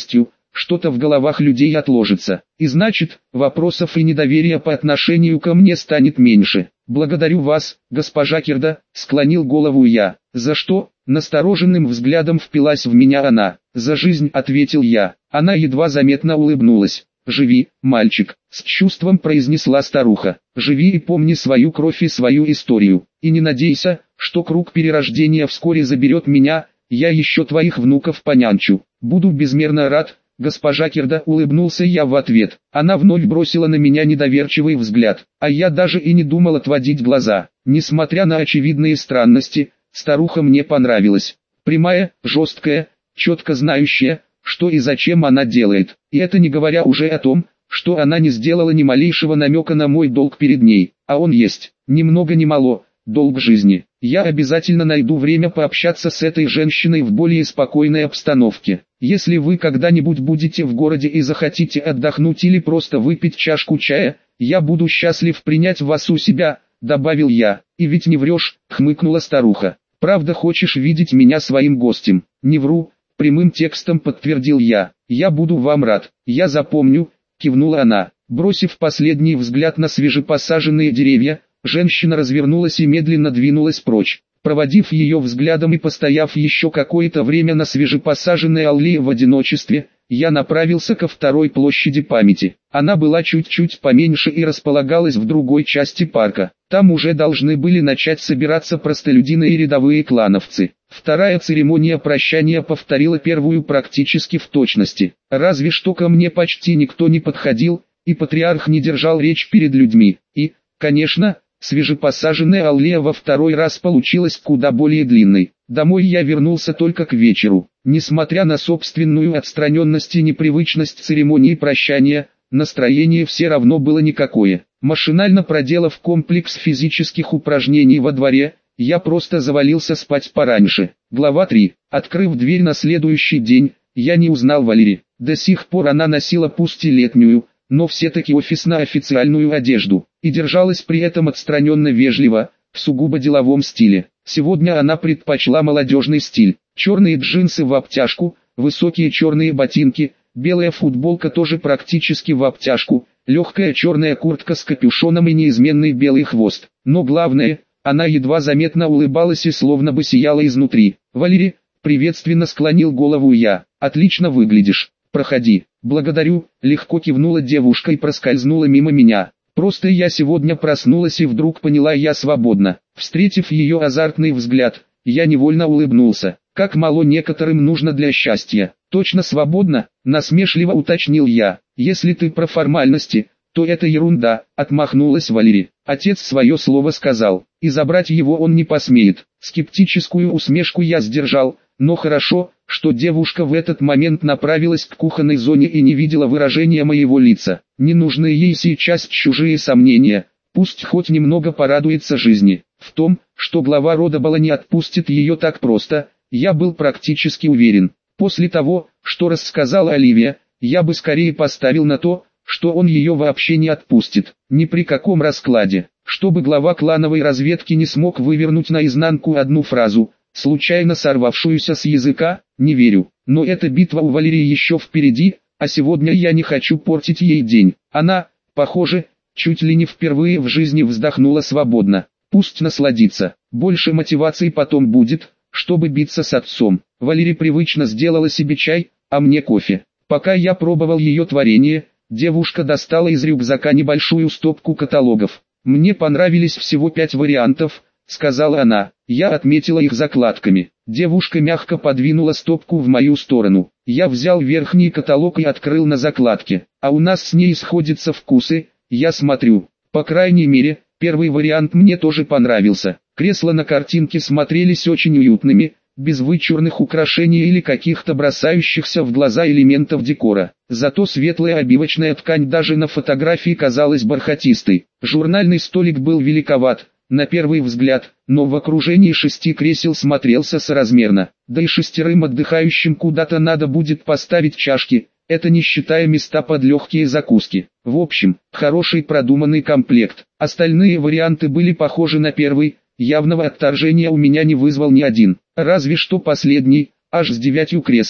что-то в головах людей отложится. И значит, вопросов и недоверия по отношению ко мне станет меньше. «Благодарю вас, госпожа Кирда», — склонил голову я. «За что?» — настороженным взглядом впилась в меня она. «За жизнь», — ответил я. Она едва заметно улыбнулась. «Живи, мальчик», — с чувством произнесла старуха. «Живи и помни свою кровь и свою историю. И не надейся, что круг перерождения вскоре заберет меня, я еще твоих внуков понянчу. Буду безмерно рад». «Госпожа Кирда», — улыбнулся я в ответ. Она вновь бросила на меня недоверчивый взгляд, а я даже и не думал отводить глаза. Несмотря на очевидные странности, старуха мне понравилась. Прямая, жесткая, четко знающая, что и зачем она делает. И это не говоря уже о том, что она не сделала ни малейшего намека на мой долг перед ней, а он есть, ни много ни мало, долг жизни. Я обязательно найду время пообщаться с этой женщиной в более спокойной обстановке. Если вы когда-нибудь будете в городе и захотите отдохнуть или просто выпить чашку чая, я буду счастлив принять вас у себя», — добавил я. «И ведь не врешь», — хмыкнула старуха. «Правда хочешь видеть меня своим гостем?» «Не вру», — прямым текстом подтвердил я. «Я буду вам рад». «Я запомню», — кивнула она. Бросив последний взгляд на свежепосаженные деревья, женщина развернулась и медленно двинулась прочь. Проводив ее взглядом и постояв еще какое-то время на свежепосаженной аллее в одиночестве, я направился ко второй площади памяти. Она была чуть-чуть поменьше и располагалась в другой части парка. Там уже должны были начать собираться простолюдины и рядовые клановцы. Вторая церемония прощания повторила первую практически в точности. Разве что ко мне почти никто не подходил, и патриарх не держал речь перед людьми. И, конечно, свежепосаженная аллея во второй раз получилась куда более длинной. Домой я вернулся только к вечеру. Несмотря на собственную отстраненность и непривычность церемонии прощания, настроение все равно было никакое. Машинально проделав комплекс физических упражнений во дворе, я просто завалился спать пораньше. Глава три. Открыв дверь на следующий день, я не узнал Валери. До сих пор она носила пусть и летнюю, но все-таки офисно-официальную одежду, и держалась при этом отстраненно вежливо, в сугубо деловом стиле. Сегодня она предпочла молодежный стиль. Черные джинсы в обтяжку, высокие черные ботинки, белая футболка тоже практически в обтяжку, легкая черная куртка с капюшоном и неизменный белый хвост. Но главное, она едва заметно улыбалась и словно бы сияла изнутри. «Валери», — приветственно склонил голову я, — «отлично выглядишь. Проходи». «Благодарю», — легко кивнула девушка и проскользнула мимо меня. «Просто я сегодня проснулась и вдруг поняла, я свободна». Встретив ее азартный взгляд, я невольно улыбнулся. «Как мало некоторым нужно для счастья». «Точно свободна?» — насмешливо уточнил я. «Если ты про формальности, то это ерунда», — отмахнулась Валери. «Отец свое слово сказал, и забрать его он не посмеет». Скептическую усмешку я сдержал, но хорошо, что девушка в этот момент направилась к кухонной зоне и не видела выражения моего лица. Не нужны ей сейчас чужие сомнения, пусть хоть немного порадуется жизни. В том, что глава рода Бала не отпустит ее так просто, я был практически уверен. После того, что рассказала Оливия, я бы скорее поставил на то, что он ее вообще не отпустит. Ни при каком раскладе. Чтобы глава клановой разведки не смог вывернуть наизнанку одну фразу, случайно сорвавшуюся с языка, не верю. Но эта битва у Валерии еще впереди, а сегодня я не хочу портить ей день. Она, похоже, чуть ли не впервые в жизни вздохнула свободно. Пусть насладится. Больше мотивации потом будет, чтобы биться с отцом. Валерия привычно сделала себе чай, а мне кофе. Пока я пробовал ее творение, девушка достала из рюкзака небольшую стопку каталогов. «Мне понравились всего пять вариантов», — сказала она. Я отметила их закладками. Девушка мягко подвинула стопку в мою сторону. Я взял верхний каталог и открыл на закладке. А у нас с ней сходятся вкусы, я смотрю. По крайней мере, первый вариант мне тоже понравился. Кресла на картинке смотрелись очень уютными, без вычурных украшений или каких-то бросающихся в глаза элементов декора. Зато светлая обивочная ткань даже на фотографии казалась бархатистой. Журнальный столик был великоват, на первый взгляд, но в окружении шести кресел смотрелся соразмерно. Да и шестерым отдыхающим куда-то надо будет поставить чашки, это не считая места под легкие закуски. В общем, хороший продуманный комплект. Остальные варианты были похожи на первый, явного отторжения у меня не вызвал ни один. Разве что последний, аж с девятью креслами,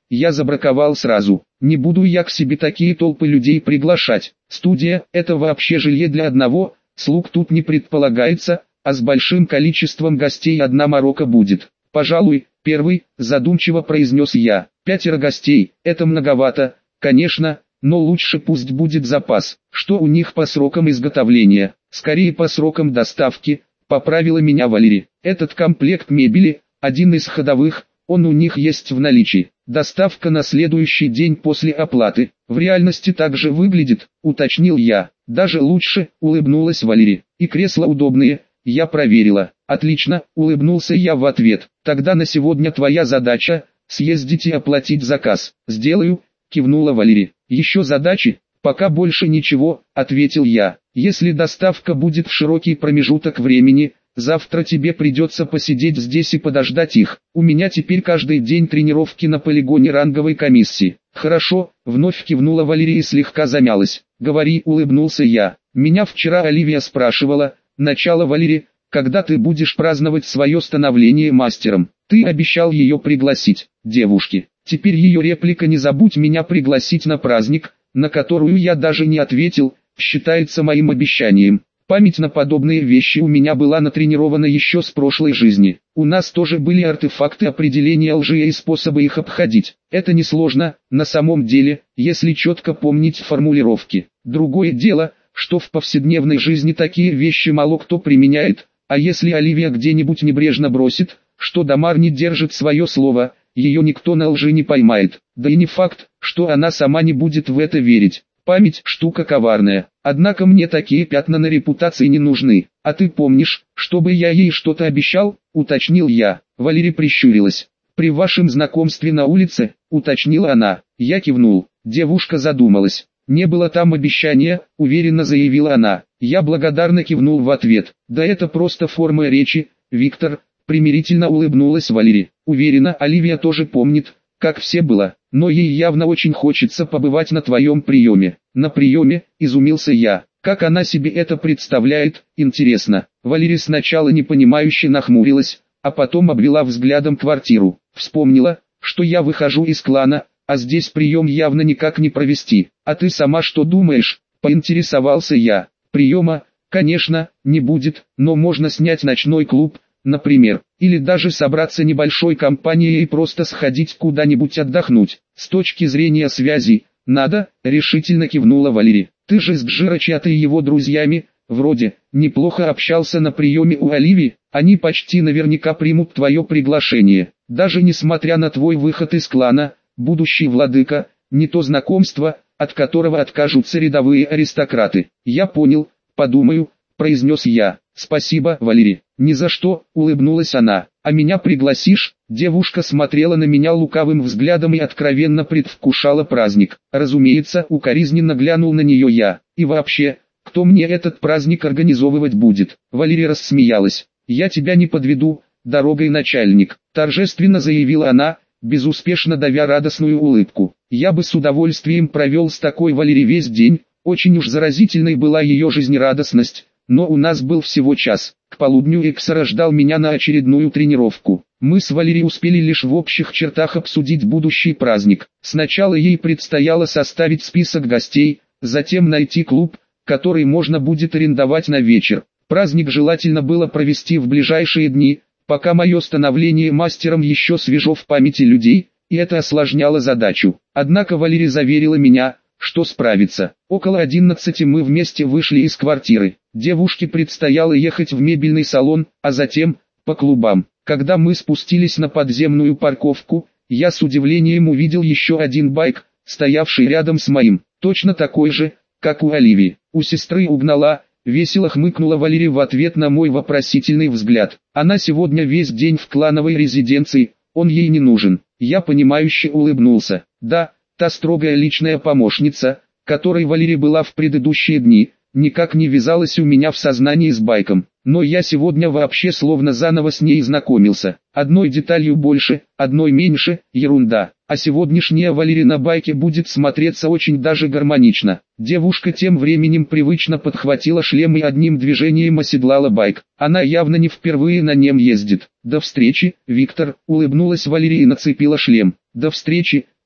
я забраковал сразу. Не буду я к себе такие толпы людей приглашать. Студия – это вообще жилье для одного, слуг тут не предполагается, а с большим количеством гостей одна морока будет. Пожалуй, первый, задумчиво произнес я. Пятеро гостей – это многовато, конечно, но лучше пусть будет запас. Что у них по срокам изготовления? Скорее по срокам доставки, поправила меня Валерия. Этот комплект мебели, один из ходовых, он у них есть в наличии. Доставка на следующий день после оплаты. В реальности так же выглядит, уточнил я. Даже лучше, улыбнулась Валерия. И кресла удобные, я проверила. Отлично, улыбнулся я в ответ. Тогда на сегодня твоя задача – съездить и оплатить заказ. Сделаю, кивнула Валерия. Еще задачи? Пока больше ничего, ответил я. Если доставка будет в широкий промежуток времени, завтра тебе придется посидеть здесь и подождать их. У меня теперь каждый день тренировки на полигоне ранговой комиссии. Хорошо, вновь кивнула Валерия и слегка замялась. Говори, улыбнулся я. Меня вчера Оливия спрашивала, начало Валерия, когда ты будешь праздновать свое становление мастером. Ты обещал ее пригласить, девушки. Теперь ее реплика «не забудь меня пригласить на праздник», на которую я даже не ответил, считается моим обещанием. Память на подобные вещи у меня была натренирована еще с прошлой жизни. У нас тоже были артефакты определения лжи и способы их обходить. Это несложно, на самом деле, если четко помнить формулировки. Другое дело, что в повседневной жизни такие вещи мало кто применяет, а если Оливия где-нибудь небрежно бросит, что Дамар не держит свое слово, ее никто на лжи не поймает. Да и не факт, что она сама не будет в это верить. Память – штука коварная, однако мне такие пятна на репутации не нужны. А ты помнишь, чтобы я ей что-то обещал, уточнил я. Валерия прищурилась. При вашем знакомстве на улице, уточнила она. Я кивнул. Девушка задумалась. Не было там обещания, уверенно заявила она. Я благодарно кивнул в ответ. Да это просто форма речи, Виктор, примирительно улыбнулась Валерия. Уверена, Оливия тоже помнит, как все было, но ей явно очень хочется побывать на твоем приеме. На приеме, изумился я. Как она себе это представляет, интересно. Валерия сначала непонимающе нахмурилась, а потом обвела взглядом квартиру. Вспомнила, что я выхожу из клана, а здесь прием явно никак не провести. А ты сама что думаешь? Поинтересовался я. Приема, конечно, не будет, но можно снять ночной клуб, например, или даже собраться небольшой компанией и просто сходить куда-нибудь отдохнуть. С точки зрения связи, надо, решительно кивнула Валерия. Ты же с Джирочатой и его друзьями, вроде, неплохо общался на приеме у Оливии, они почти наверняка примут твое приглашение. Даже несмотря на твой выход из клана, будущий владыка, не то знакомство, от которого откажутся рядовые аристократы. Я понял, подумаю, произнес я. Спасибо, Валерия. Ни за что, улыбнулась она. А меня пригласишь? Девушка смотрела на меня лукавым взглядом и откровенно предвкушала праздник. Разумеется, укоризненно глянул на нее я. И вообще, кто мне этот праздник организовывать будет? Валерия рассмеялась. Я тебя не подведу, дорогой начальник, торжественно заявила она, безуспешно давя радостную улыбку. Я бы с удовольствием провел с такой Валерией весь день, очень уж заразительной была ее жизнерадостность. Но у нас был всего час. К полудню Эксара ждал меня на очередную тренировку. Мы с Валерией успели лишь в общих чертах обсудить будущий праздник. Сначала ей предстояло составить список гостей, затем найти клуб, который можно будет арендовать на вечер. Праздник желательно было провести в ближайшие дни, пока мое становление мастером еще свежо в памяти людей, и это осложняло задачу. Однако Валерия заверила меня, что справится. Около одиннадцати мы вместе вышли из квартиры. Девушке предстояло ехать в мебельный салон, а затем по клубам. Когда мы спустились на подземную парковку, я с удивлением увидел еще один байк, стоявший рядом с моим, точно такой же, как у Оливии. У сестры угнала, весело хмыкнула Валерия в ответ на мой вопросительный взгляд. Она сегодня весь день в клановой резиденции, он ей не нужен. Я понимающе улыбнулся. Да, та строгая личная помощница, которой Валерия была в предыдущие дни, никак не вязалась у меня в сознании с байком. Но я сегодня вообще словно заново с ней знакомился. Одной деталью больше, одной меньше, ерунда. А сегодняшняя Валерия на байке будет смотреться очень даже гармонично. Девушка тем временем привычно подхватила шлем и одним движением оседлала байк. Она явно не впервые на нем ездит. До встречи, Виктор, улыбнулась Валерия и нацепила шлем. До встречи,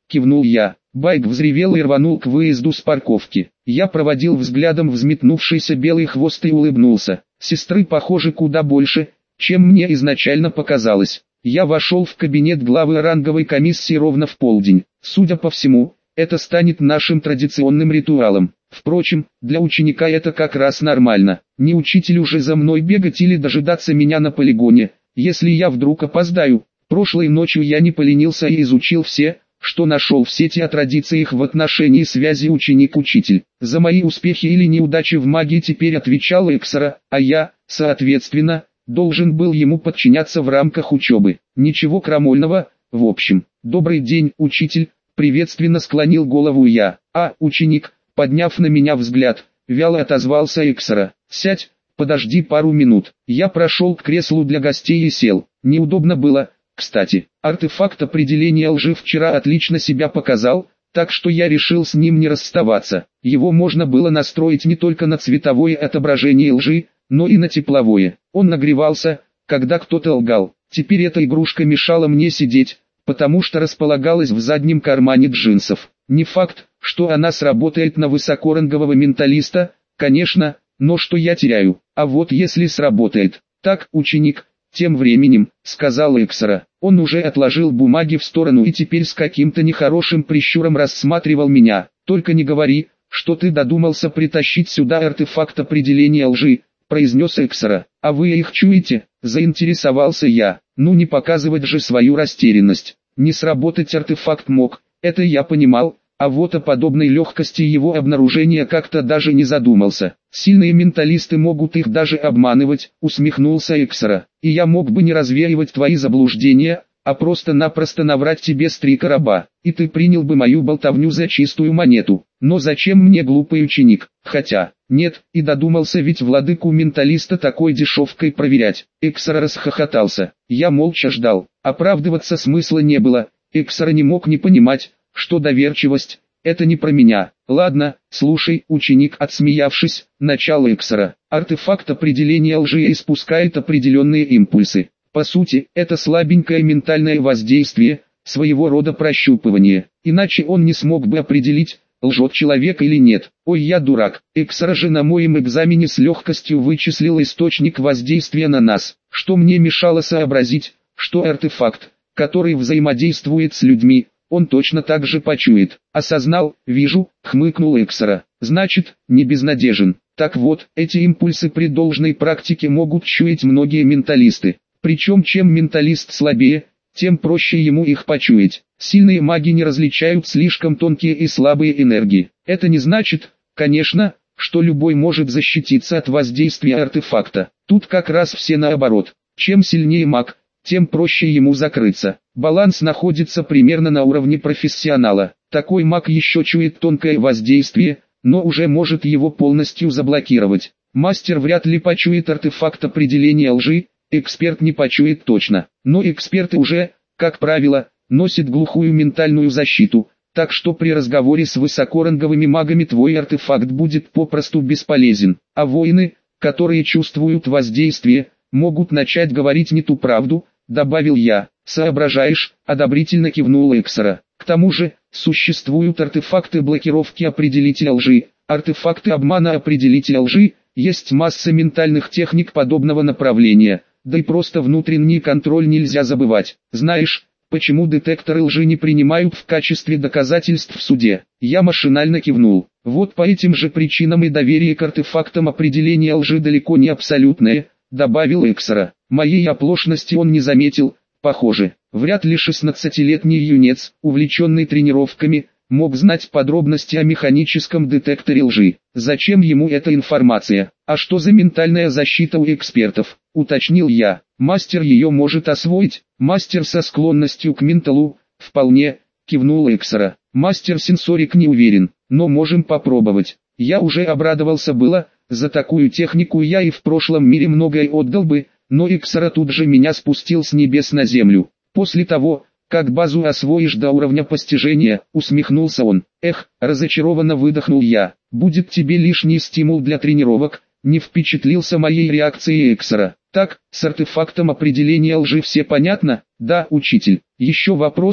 кивнул я. Байк взревел и рванул к выезду с парковки. Я проводил взглядом взметнувшийся белый хвост и улыбнулся. Сестры, похоже, куда больше, чем мне изначально показалось. Я вошел в кабинет главы ранговой комиссии ровно в полдень. Судя по всему, это станет нашим традиционным ритуалом. Впрочем, для ученика это как раз нормально. Не учителю же за мной бегать или дожидаться меня на полигоне, если я вдруг опоздаю. Прошлой ночью я не поленился и изучил все, что нашел в сети о традициях в отношении связи ученик-учитель. За мои успехи или неудачи в магии теперь отвечал Эксара, а я, соответственно, должен был ему подчиняться в рамках учебы. Ничего крамольного, в общем. «Добрый день, учитель», приветственно склонил голову я. «А, ученик», подняв на меня взгляд, вяло отозвался Эксара. «Сядь, подожди пару минут». Я прошел к креслу для гостей и сел. Неудобно было. Кстати, артефакт определения лжи вчера отлично себя показал, так что я решил с ним не расставаться. Его можно было настроить не только на цветовое отображение лжи, но и на тепловое. Он нагревался, когда кто-то лгал. Теперь эта игрушка мешала мне сидеть, потому что располагалась в заднем кармане джинсов. Не факт, что она сработает на высокорангового менталиста, конечно, но что я теряю? А вот если сработает. Так, ученик, тем временем, сказал Эксара. Он уже отложил бумаги в сторону и теперь с каким-то нехорошим прищуром рассматривал меня. Только не говори, что ты додумался притащить сюда артефакт определения лжи, произнес Эксара. А вы их чуете? Заинтересовался я. Ну не показывать же свою растерянность. Не сработать артефакт мог, это я понимал, а вот о подобной легкости его обнаружения как-то даже не задумался. Сильные менталисты могут их даже обманывать, усмехнулся Эксара. И я мог бы не развеивать твои заблуждения, а просто-напросто наврать тебе с три короба, и ты принял бы мою болтовню за чистую монету. Но зачем мне глупый ученик? Хотя, нет, и додумался ведь владыку менталиста такой дешевкой проверять. Эксара расхохотался. Я молча ждал. Оправдываться смысла не было. Эксара не мог не понимать, что доверчивость – это не про меня. Ладно, слушай, ученик, отсмеявшись, начал Эксара. Артефакт определения лжи испускает определенные импульсы. По сути, это слабенькое ментальное воздействие, своего рода прощупывание. Иначе он не смог бы определить, лжет человек или нет. Ой, я дурак. Эксара же на моем экзамене с легкостью вычислил источник воздействия на нас. Что мне мешало сообразить, что артефакт, который взаимодействует с людьми, он точно так же почует. Осознал, вижу, хмыкнул Эксара. Значит, не безнадежен. Так вот, эти импульсы при должной практике могут чуять многие менталисты. Причем чем менталист слабее, тем проще ему их почуять. Сильные маги не различают слишком тонкие и слабые энергии. Это не значит, конечно, что любой может защититься от воздействия артефакта. Тут как раз все наоборот. Чем сильнее маг, тем проще ему закрыться. Баланс находится примерно на уровне профессионала. Такой маг еще чует тонкое воздействие, но уже может его полностью заблокировать. Мастер вряд ли почует артефакт определения лжи, эксперт не почует точно. Но эксперты уже, как правило, носят глухую ментальную защиту, так что при разговоре с высокоранговыми магами твой артефакт будет попросту бесполезен. А воины, которые чувствуют воздействие, могут начать говорить не ту правду, добавил я. Соображаешь, одобрительно кивнул Эксара. К тому же, существуют артефакты блокировки определителя лжи, артефакты обмана определителя лжи, есть масса ментальных техник подобного направления, да и просто внутренний контроль нельзя забывать. Знаешь, почему детекторы лжи не принимают в качестве доказательств в суде? Я машинально кивнул. Вот по этим же причинам и доверие к артефактам определения лжи далеко не абсолютное, добавил Эксара. Моей оплошности он не заметил, похоже. Вряд ли шестнадцатилетний юнец, увлеченный тренировками, мог знать подробности о механическом детекторе лжи. Зачем ему эта информация? А что за ментальная защита у экспертов? Уточнил я. Мастер ее может освоить. Мастер со склонностью к менталу, вполне, кивнул Эксара. Мастер сенсорик не уверен, но можем попробовать. Я уже обрадовался было, за такую технику я и в прошлом мире многое отдал бы, но Эксара тут же меня спустил с небес на землю. После того, как базу освоишь до уровня постижения, усмехнулся он. Эх, разочарованно выдохнул я. Будет тебе лишний стимул для тренировок, не впечатлился моей реакцией Эксара. Так, с артефактом определения лжи все понятно? Да, учитель. Еще вопросы?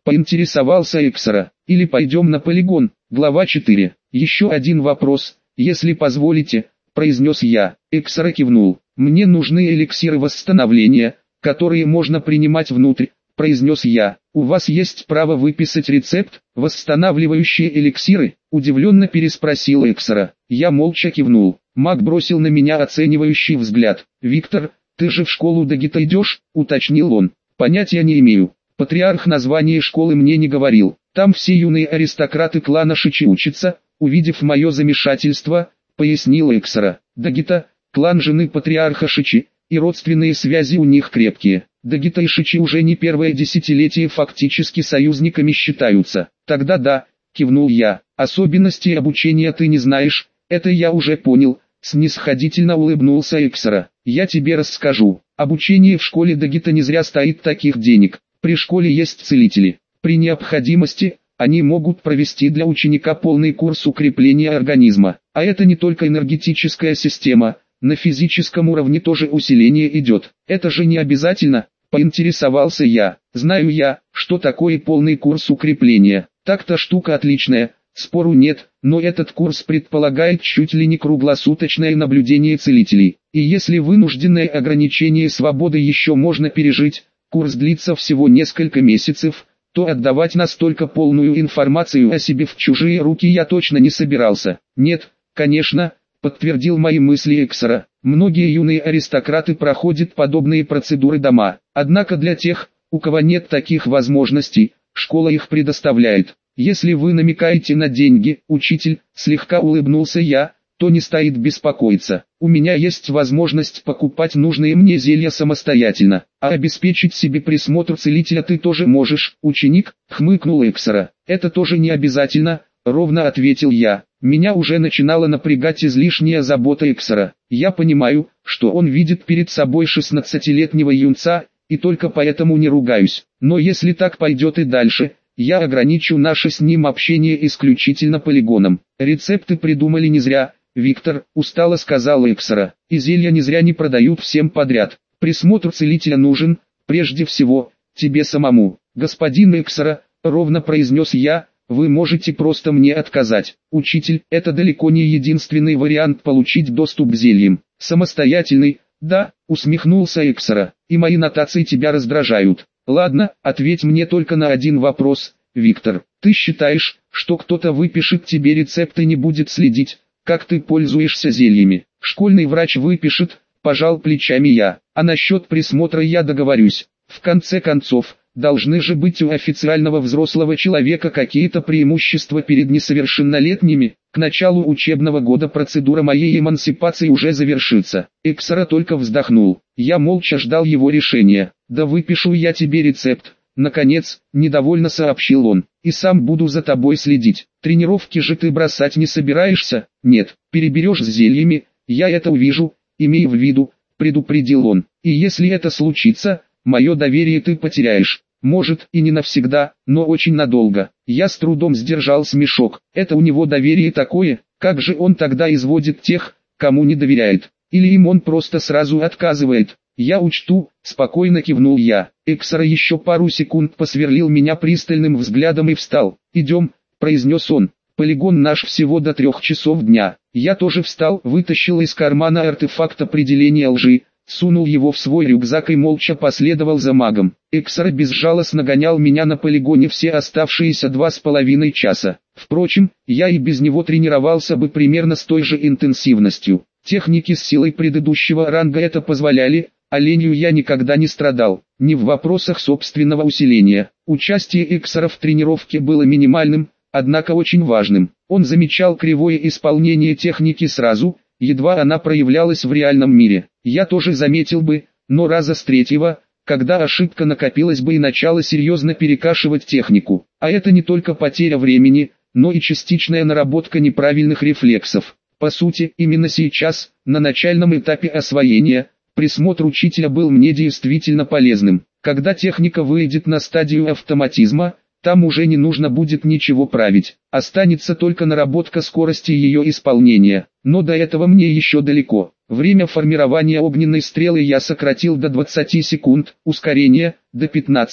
Поинтересовался Эксара. Или пойдем на полигон? Глава четыре. Еще один вопрос, если позволите, произнес я. Эксара кивнул. Мне нужны эликсиры восстановления, которые можно принимать внутрь, произнес я. У вас есть право выписать рецепт, восстанавливающие эликсиры? Удивленно переспросил Эксара. Я молча кивнул. Маг бросил на меня оценивающий взгляд. «Виктор, ты же в школу Дагита идешь?» — уточнил он. «Понятия не имею. Патриарх название школы мне не говорил. Там все юные аристократы клана Шичи учатся», — увидев мое замешательство, пояснил Эксара. «Дагита — клан жены патриарха Шичи, и родственные связи у них крепкие. Дагита и Шичи уже не первое десятилетие фактически союзниками считаются». «Тогда да», — кивнул я. «Особенностей обучения ты не знаешь, это я уже понял», — снисходительно улыбнулся Эксара. «Я тебе расскажу. Обучение в школе Дагита не зря стоит таких денег. При школе есть целители. При необходимости, они могут провести для ученика полный курс укрепления организма. А это не только энергетическая система, на физическом уровне тоже усиление идет. Это же не обязательно», — поинтересовался я. «Знаю я, что такое полный курс укрепления. Так-то штука отличная, спору нет, но этот курс предполагает чуть ли не круглосуточное наблюдение целителей. И если вынужденное ограничение свободы еще можно пережить, курс длится всего несколько месяцев, то отдавать настолько полную информацию о себе в чужие руки я точно не собирался». «Нет, конечно», — подтвердил мои мысли Эксара. «Многие юные аристократы проходят подобные процедуры дома. Однако для тех, у кого нет таких возможностей, школа их предоставляет. Если вы намекаете на деньги, учитель», — слегка улыбнулся я, — «то не стоит беспокоиться. У меня есть возможность покупать нужные мне зелья самостоятельно, а обеспечить себе присмотр целителя ты тоже можешь, ученик», — хмыкнул Эксара. «Это тоже не обязательно», — ровно ответил я. Меня уже начинала напрягать излишняя забота Эксара. Я понимаю, что он видит перед собой шестнадцатилетнего юнца, и только поэтому не ругаюсь. Но если так пойдет и дальше, я ограничу наше с ним общение исключительно полигоном. Рецепты придумали не зря, Виктор, устало сказал Эксара. И зелья не зря не продают всем подряд. Присмотр целителя нужен, прежде всего, тебе самому. Господин Эксара, ровно произнес я, вы можете просто мне отказать. Учитель, это далеко не единственный вариант получить доступ к зельям. Самостоятельный, да, усмехнулся Эксара. И мои нотации тебя раздражают. Ладно, ответь мне только на один вопрос, Виктор. Ты считаешь, что кто-то выпишет тебе рецепт и не будет следить, как ты пользуешься зельями? Школьный врач выпишет, пожал плечами я. А насчет присмотра я договорюсь. В конце концов, должны же быть у официального взрослого человека какие-то преимущества перед несовершеннолетними. К началу учебного года процедура моей эмансипации уже завершится. Эксара только вздохнул. Я молча ждал его решения. «Да выпишу я тебе рецепт», — наконец, недовольно сообщил он. «И сам буду за тобой следить. Тренировки же ты бросать не собираешься?» «Нет, переберешь с зельями, я это увижу, имей в виду», — предупредил он. «И если это случится, мое доверие ты потеряешь. Может и не навсегда, но очень надолго». Я с трудом сдержал смешок. Это у него доверие такое, как же он тогда изводит тех, кому не доверяет? Или им он просто сразу отказывает? «Я учту», — спокойно кивнул я. Эксара еще пару секунд посверлил меня пристальным взглядом и встал. «Идем», — произнес он. «Полигон наш всего до трех часов дня». Я тоже встал, вытащил из кармана артефакт определения лжи, сунул его в свой рюкзак и молча последовал за магом. Эксара безжалостно гонял меня на полигоне все оставшиеся два с половиной часа. Впрочем, я и без него тренировался бы примерно с той же интенсивностью. Техники с силой предыдущего ранга это позволяли, а ленью я никогда не страдал, ни в вопросах собственного усиления. Участие Эксара в тренировке было минимальным, однако очень важным. Он замечал кривое исполнение техники сразу, едва она проявлялась в реальном мире. Я тоже заметил бы, но раза с третьего, когда ошибка накопилась бы и начала серьезно перекашивать технику. А это не только потеря времени, но и частичная наработка неправильных рефлексов. По сути, именно сейчас, на начальном этапе освоения, присмотр учителя был мне действительно полезным. Когда техника выйдет на стадию автоматизма, там уже не нужно будет ничего править. Останется только наработка скорости ее исполнения. Но до этого мне еще далеко. Время формирования огненной стрелы я сократил до двадцати секунд, ускорение – до пятнадцати,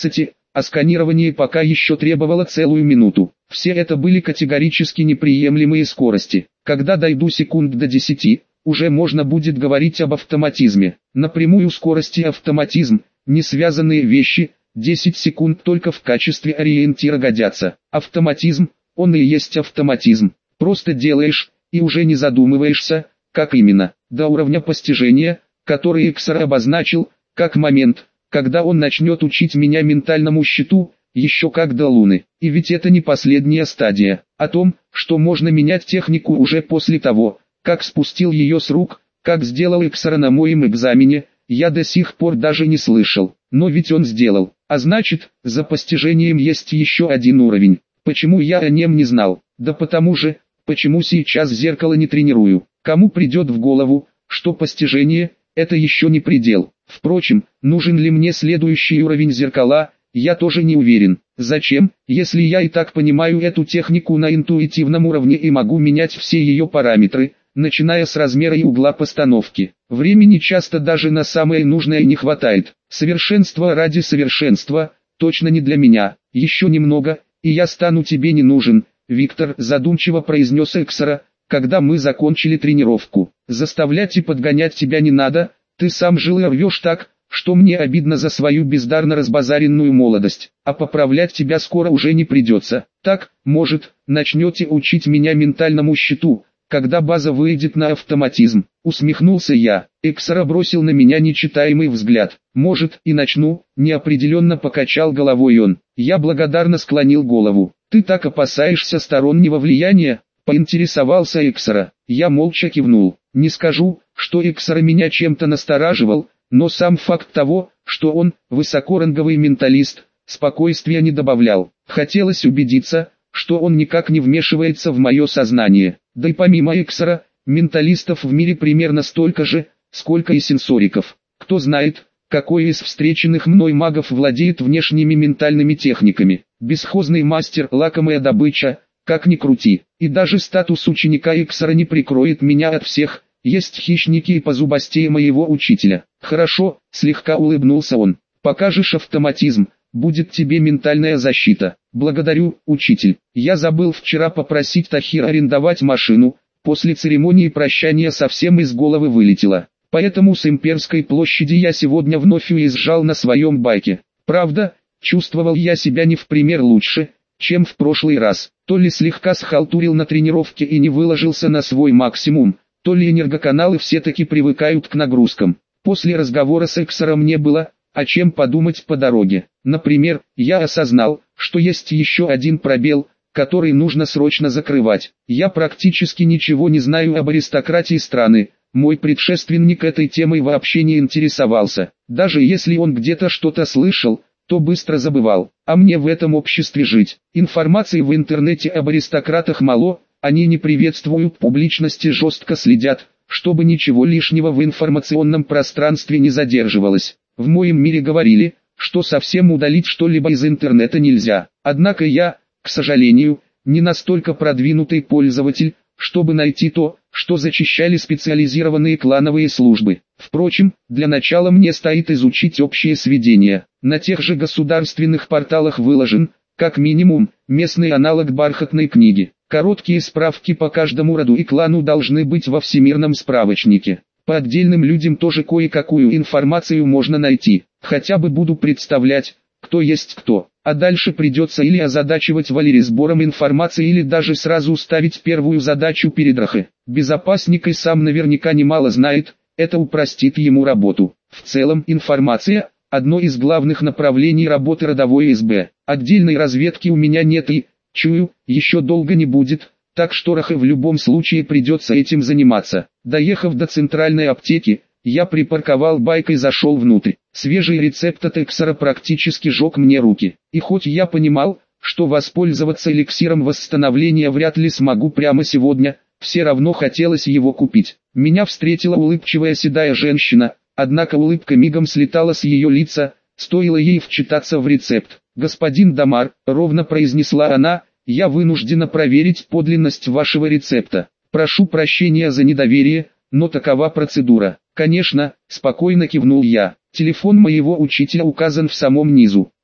а сканирование пока еще требовало целую минуту. Все это были категорически неприемлемые скорости. Когда дойду секунд до десяти, уже можно будет говорить об автоматизме. Напрямую скорость и автоматизм – не связанные вещи, десять секунд только в качестве ориентира годятся. Автоматизм, он и есть автоматизм. Просто делаешь, и уже не задумываешься, как именно. До уровня постижения, который Иксар обозначил, как момент, когда он начнет учить меня ментальному щиту, еще как до Луны. И ведь это не последняя стадия. О том, что можно менять технику уже после того, как спустил ее с рук, как сделал Иксара на моем экзамене, я до сих пор даже не слышал. Но ведь он сделал. А значит, за постижением есть еще один уровень. Почему я о нем не знал? Да потому же, почему сейчас зеркало не тренирую? Кому придет в голову, что постижение – это еще не предел? Впрочем, нужен ли мне следующий уровень зеркала, я тоже не уверен. Зачем, если я и так понимаю эту технику на интуитивном уровне и могу менять все ее параметры, начиная с размера и угла постановки? Времени часто даже на самое нужное не хватает. Совершенство ради совершенства, точно не для меня. Еще немного, и я стану тебе не нужен, Виктор, задумчиво произнес Иксара, когда мы закончили тренировку. Заставлять и подгонять тебя не надо, ты сам жил и рвешь так, что мне обидно за свою бездарно разбазаренную молодость. А поправлять тебя скоро уже не придется. Так, может, начнете учить меня ментальному щиту, когда база выйдет на автоматизм. Усмехнулся я. Иксара бросил на меня нечитаемый взгляд. Может, и начну, неопределенно покачал головой он. Я благодарно склонил голову. Ты так опасаешься стороннего влияния? Поинтересовался Иксара. Я молча кивнул. Не скажу, что Иксара меня чем-то настораживал, но сам факт того, что он, высокоранговый менталист, спокойствия не добавлял. Хотелось убедиться, что он никак не вмешивается в мое сознание. Да и помимо Иксара, менталистов в мире примерно столько же, сколько и сенсориков. Кто знает, какой из встреченных мной магов владеет внешними ментальными техниками. Бесхозный мастер, лакомая добыча, как ни крути. И даже статус ученика Иксара не прикроет меня от всех. Есть хищники и позубастее моего учителя. Хорошо, слегка улыбнулся он. Покажешь автоматизм, будет тебе ментальная защита. Благодарю, учитель. Я забыл вчера попросить Тахира арендовать машину. После церемонии прощания совсем из головы вылетело. Поэтому с Имперской площади я сегодня вновь уезжал на своем байке. Правда, чувствовал я себя не в пример лучше, чем в прошлый раз. То ли слегка схалтурил на тренировке и не выложился на свой максимум, то ли энергоканалы все-таки привыкают к нагрузкам. После разговора с Иксаром мне было о чем подумать по дороге. Например, я осознал, что есть еще один пробел, который нужно срочно закрывать. Я практически ничего не знаю об аристократии страны. Мой предшественник этой темой вообще не интересовался. Даже если он где-то что-то слышал, то быстро забывал. А мне в этом обществе жить. Информации в интернете об аристократах мало, они не приветствуют публичности, жестко следят, чтобы ничего лишнего в информационном пространстве не задерживалось. В моем мире говорили, что совсем удалить что-либо из интернета нельзя. Однако я, к сожалению, не настолько продвинутый пользователь, чтобы найти то, что зачищали специализированные клановые службы. Впрочем, для начала мне стоит изучить общие сведения. На тех же государственных порталах выложен, как минимум, местный аналог бархатной книги. Короткие справки по каждому роду и клану должны быть во всемирном справочнике. По отдельным людям тоже кое-какую информацию можно найти. Хотя бы буду представлять, кто есть кто. А дальше придется или озадачивать Валерий сбором информации, или даже сразу ставить первую задачу перед Рахе. Безопасник и сам наверняка немало знает, это упростит ему работу. В целом, информация – одно из главных направлений работы родовой СБ. Отдельной разведки у меня нет и, чую, еще долго не будет, так что Рахе в любом случае придется этим заниматься. Доехав до центральной аптеки, я припарковал байк и зашел внутрь. Свежий рецепт от Иксара практически жег мне руки. И хоть я понимал, что воспользоваться эликсиром восстановления вряд ли смогу прямо сегодня, все равно хотелось его купить. Меня встретила улыбчивая седая женщина, однако улыбка мигом слетала с ее лица, стоило ей вчитаться в рецепт. «Господин Дамар», — ровно произнесла она, — «я вынуждена проверить подлинность вашего рецепта. Прошу прощения за недоверие, но такова процедура». «Конечно», — спокойно кивнул я. «Телефон моего учителя указан в самом низу.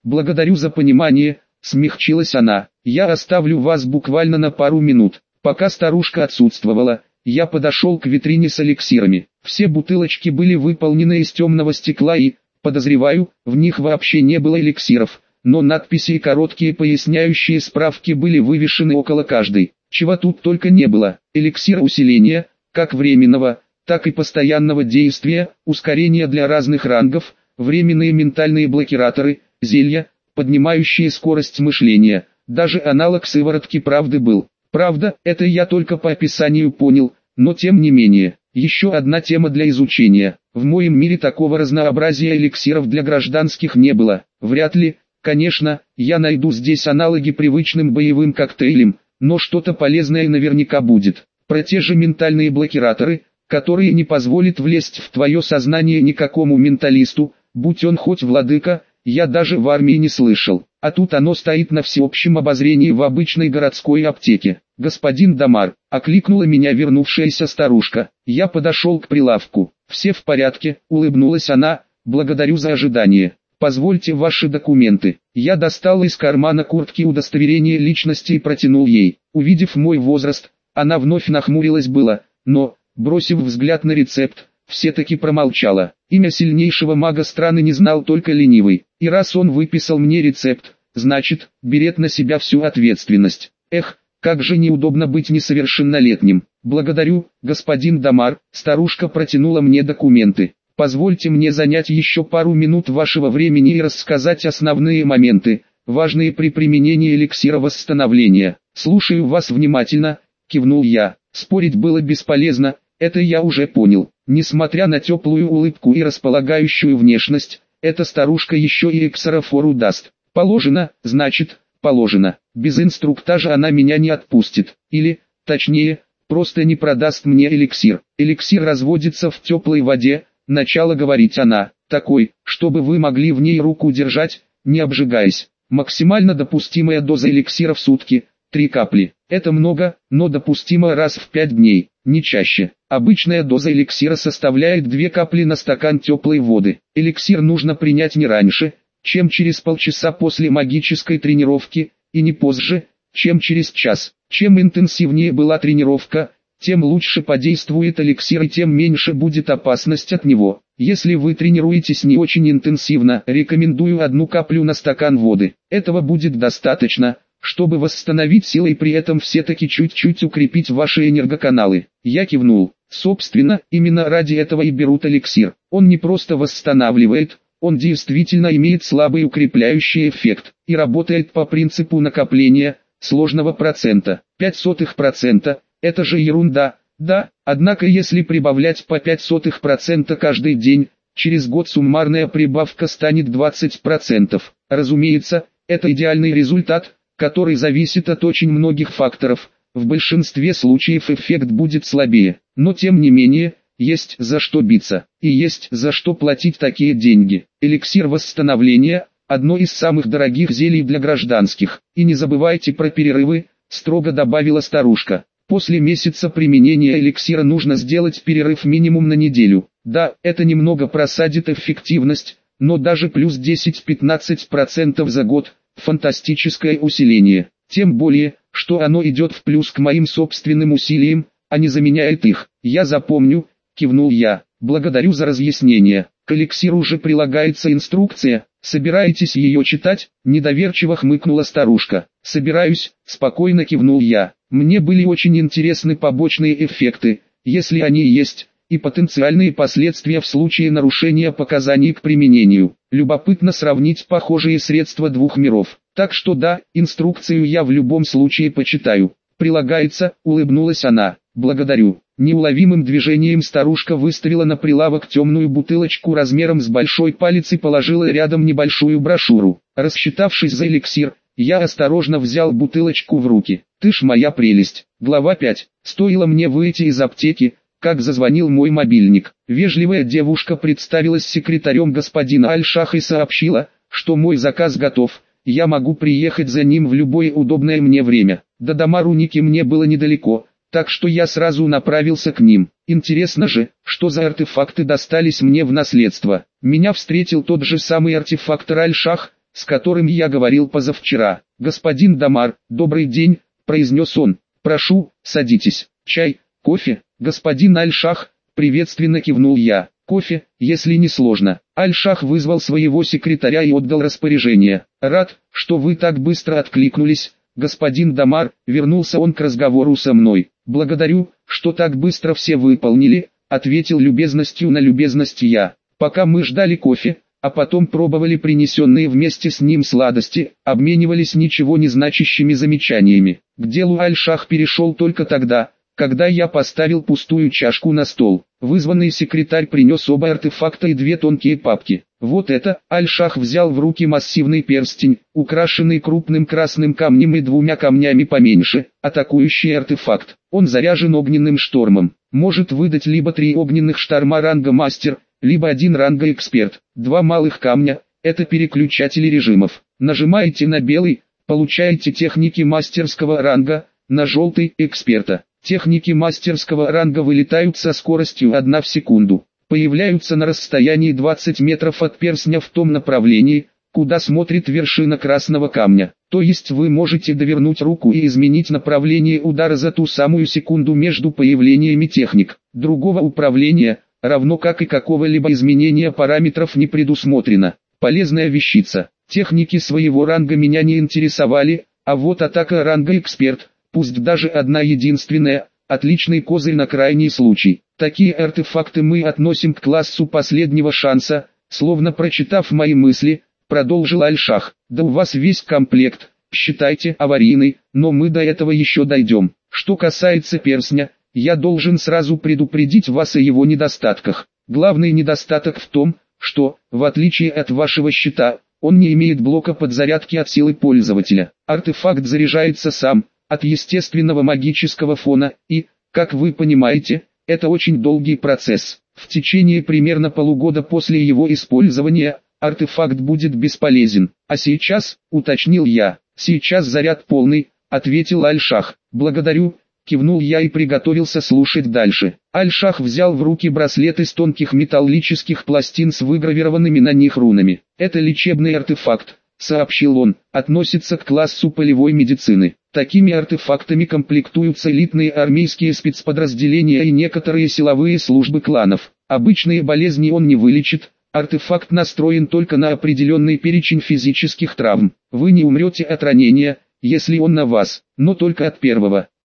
благодарю за понимание, смягчилась она. Я оставлю вас буквально на пару минут. Пока старушка отсутствовала, я подошел к витрине с эликсирами. Все бутылочки были выполнены из темного стекла и, подозреваю, в них вообще не было эликсиров, но надписи и короткие поясняющие справки были вывешены около каждой. Чего тут только не было: эликсир усиления, как временного, так и постоянного действия, ускорения для разных рангов, временные ментальные блокираторы, зелья, поднимающие скорость мышления, даже аналог сыворотки правды был. Правда, это я только по описанию понял, но тем не менее, еще одна тема для изучения. В моем мире такого разнообразия эликсиров для гражданских не было. Вряд ли, конечно, я найду здесь аналоги привычным боевым коктейлям, но что-то полезное наверняка будет. Про те же ментальные блокираторы, которые не позволят влезть в твое сознание никакому менталисту, будь он хоть владыка, я даже в армии не слышал. А тут оно стоит на всеобщем обозрении в обычной городской аптеке. «Господин Дамар», — окликнула меня вернувшаяся старушка. Я подошел к прилавку. «Все в порядке», — улыбнулась она, — «благодарю за ожидание. Позвольте ваши документы». Я достал из кармана куртки удостоверение личности и протянул ей. Увидев мой возраст, она вновь нахмурилась было, но, бросив взгляд на рецепт, все-таки промолчала. Имя сильнейшего мага страны не знал только ленивый. И раз он выписал мне рецепт, значит, берет на себя всю ответственность. Эх, как же неудобно быть несовершеннолетним. «Благодарю, господин Дамар», — старушка протянула мне документы. «Позвольте мне занять еще пару минут вашего времени и рассказать основные моменты, важные при применении эликсира восстановления». «Слушаю вас внимательно», — кивнул я. Спорить было бесполезно, это я уже понял. Несмотря на теплую улыбку и располагающую внешность, эта старушка еще и эксарофору даст. Положено, значит, положено. Без инструктажа она меня не отпустит. Или, точнее, просто не продаст мне эликсир. Эликсир разводится в теплой воде, начала говорить она, такой, чтобы вы могли в ней руку держать, не обжигаясь. Максимально допустимая доза эликсира в сутки – три капли. Это много, но допустимо раз в пять дней, не чаще. Обычная доза эликсира составляет две капли на стакан теплой воды. Эликсир нужно принять не раньше, чем через полчаса после магической тренировки, и не позже, чем через час. Чем интенсивнее была тренировка, тем лучше подействует эликсир и тем меньше будет опасность от него. Если вы тренируетесь не очень интенсивно, рекомендую одну каплю на стакан воды. Этого будет достаточно, чтобы восстановить силы и при этом все-таки чуть-чуть укрепить ваши энергоканалы. Я кивнул. Собственно, именно ради этого и берут эликсир. Он не просто восстанавливает, он действительно имеет слабый укрепляющий эффект и работает по принципу накопления сложного процента. пять сотых процента – это же ерунда, да, однако если прибавлять по пять сотых процента каждый день, через год суммарная прибавка станет двадцать процентов. Разумеется, это идеальный результат, который зависит от очень многих факторов. В большинстве случаев эффект будет слабее, но тем не менее, есть за что биться, и есть за что платить такие деньги. Эликсир восстановления – одно из самых дорогих зелий для гражданских. И не забывайте про перерывы, строго добавила старушка. После месяца применения эликсира нужно сделать перерыв минимум на неделю. Да, это немного просадит эффективность, но даже плюс десять-пятнадцать процентов за год – фантастическое усиление. Тем более, что оно идет в плюс к моим собственным усилиям, а не заменяет их. Я запомню, кивнул я. Благодарю за разъяснение. К эликсиру уже прилагается инструкция. Собираетесь ее читать? Недоверчиво хмыкнула старушка. Собираюсь, спокойно кивнул я. Мне были очень интересны побочные эффекты, если они есть, и потенциальные последствия в случае нарушения показаний к применению. Любопытно сравнить похожие средства двух миров. Так что да, инструкцию я в любом случае почитаю. Прилагается, улыбнулась она. Благодарю. Неуловимым движением старушка выставила на прилавок темную бутылочку размером с большой палец и положила рядом небольшую брошюру. Рассчитавшись за эликсир, я осторожно взял бутылочку в руки. Ты ж моя прелесть. Глава пять. Стоило мне выйти из аптеки, как зазвонил мой мобильник. Вежливая девушка представилась секретарем господина Аль-Шах и сообщила, что мой заказ готов, я могу приехать за ним в любое удобное мне время. До дома Руники мне было недалеко, так что я сразу направился к ним. Интересно же, что за артефакты достались мне в наследство. Меня встретил тот же самый артефактор Аль-Шах, с которым я говорил позавчера. «Господин Дамар, добрый день», — произнес он. «Прошу, садитесь. Чай, кофе?» «Господин Аль-Шах», — приветственно кивнул я. «Кофе, если не сложно». Аль-Шах вызвал своего секретаря и отдал распоряжение. «Рад, что вы так быстро откликнулись, господин Дамар», — вернулся он к разговору со мной. «Благодарю, что так быстро все выполнили», — ответил любезностью на любезность я. Пока мы ждали кофе, а потом пробовали принесенные вместе с ним сладости, обменивались ничего не значащими замечаниями. К делу Аль-Шах перешел только тогда, когда я поставил пустую чашку на стол. Вызванный секретарь принес оба артефакта и две тонкие папки. Вот это, Аль-Шах взял в руки массивный перстень, украшенный крупным красным камнем и двумя камнями поменьше, атакующий артефакт. Он заряжен огненным штормом. Может выдать либо три огненных шторма ранга мастер, либо один ранга эксперт. Два малых камня – это переключатели режимов. Нажимаете на белый, получаете техники мастерского ранга, на желтый – эксперта. Техники мастерского ранга вылетают со скоростью одна в секунду. Появляются на расстоянии двадцать метров от перстня в том направлении, куда смотрит вершина красного камня. То есть вы можете довернуть руку и изменить направление удара за ту самую секунду между появлениями техник. Другого управления, равно как и какого-либо изменения параметров не предусмотрено. Полезная вещица. Техники своего ранга меня не интересовали, а вот атака ранга эксперт, пусть даже одна единственная, отличный козырь на крайний случай. Такие артефакты мы относим к классу последнего шанса, словно прочитав мои мысли, продолжил Аль-Шах. Да у вас весь комплект, считайте аварийный, но мы до этого еще дойдем. Что касается перстня, я должен сразу предупредить вас о его недостатках. Главный недостаток в том, что, в отличие от вашего щита, он не имеет блока подзарядки от силы пользователя. Артефакт заряжается сам, от естественного магического фона, и, как вы понимаете, это очень долгий процесс. В течение примерно полугода после его использования, артефакт будет бесполезен. А сейчас, уточнил я, сейчас заряд полный, ответил Аль-Шах. Благодарю, кивнул я и приготовился слушать дальше. Аль-Шах взял в руки браслет из тонких металлических пластин с выгравированными на них рунами. Это лечебный артефакт, сообщил он, относится к классу полевой медицины. Такими артефактами комплектуются элитные армейские спецподразделения и некоторые силовые службы кланов. Обычные болезни он не вылечит, артефакт настроен только на определенный перечень физических травм. Вы не умрете от ранения, если он на вас, но только от первого.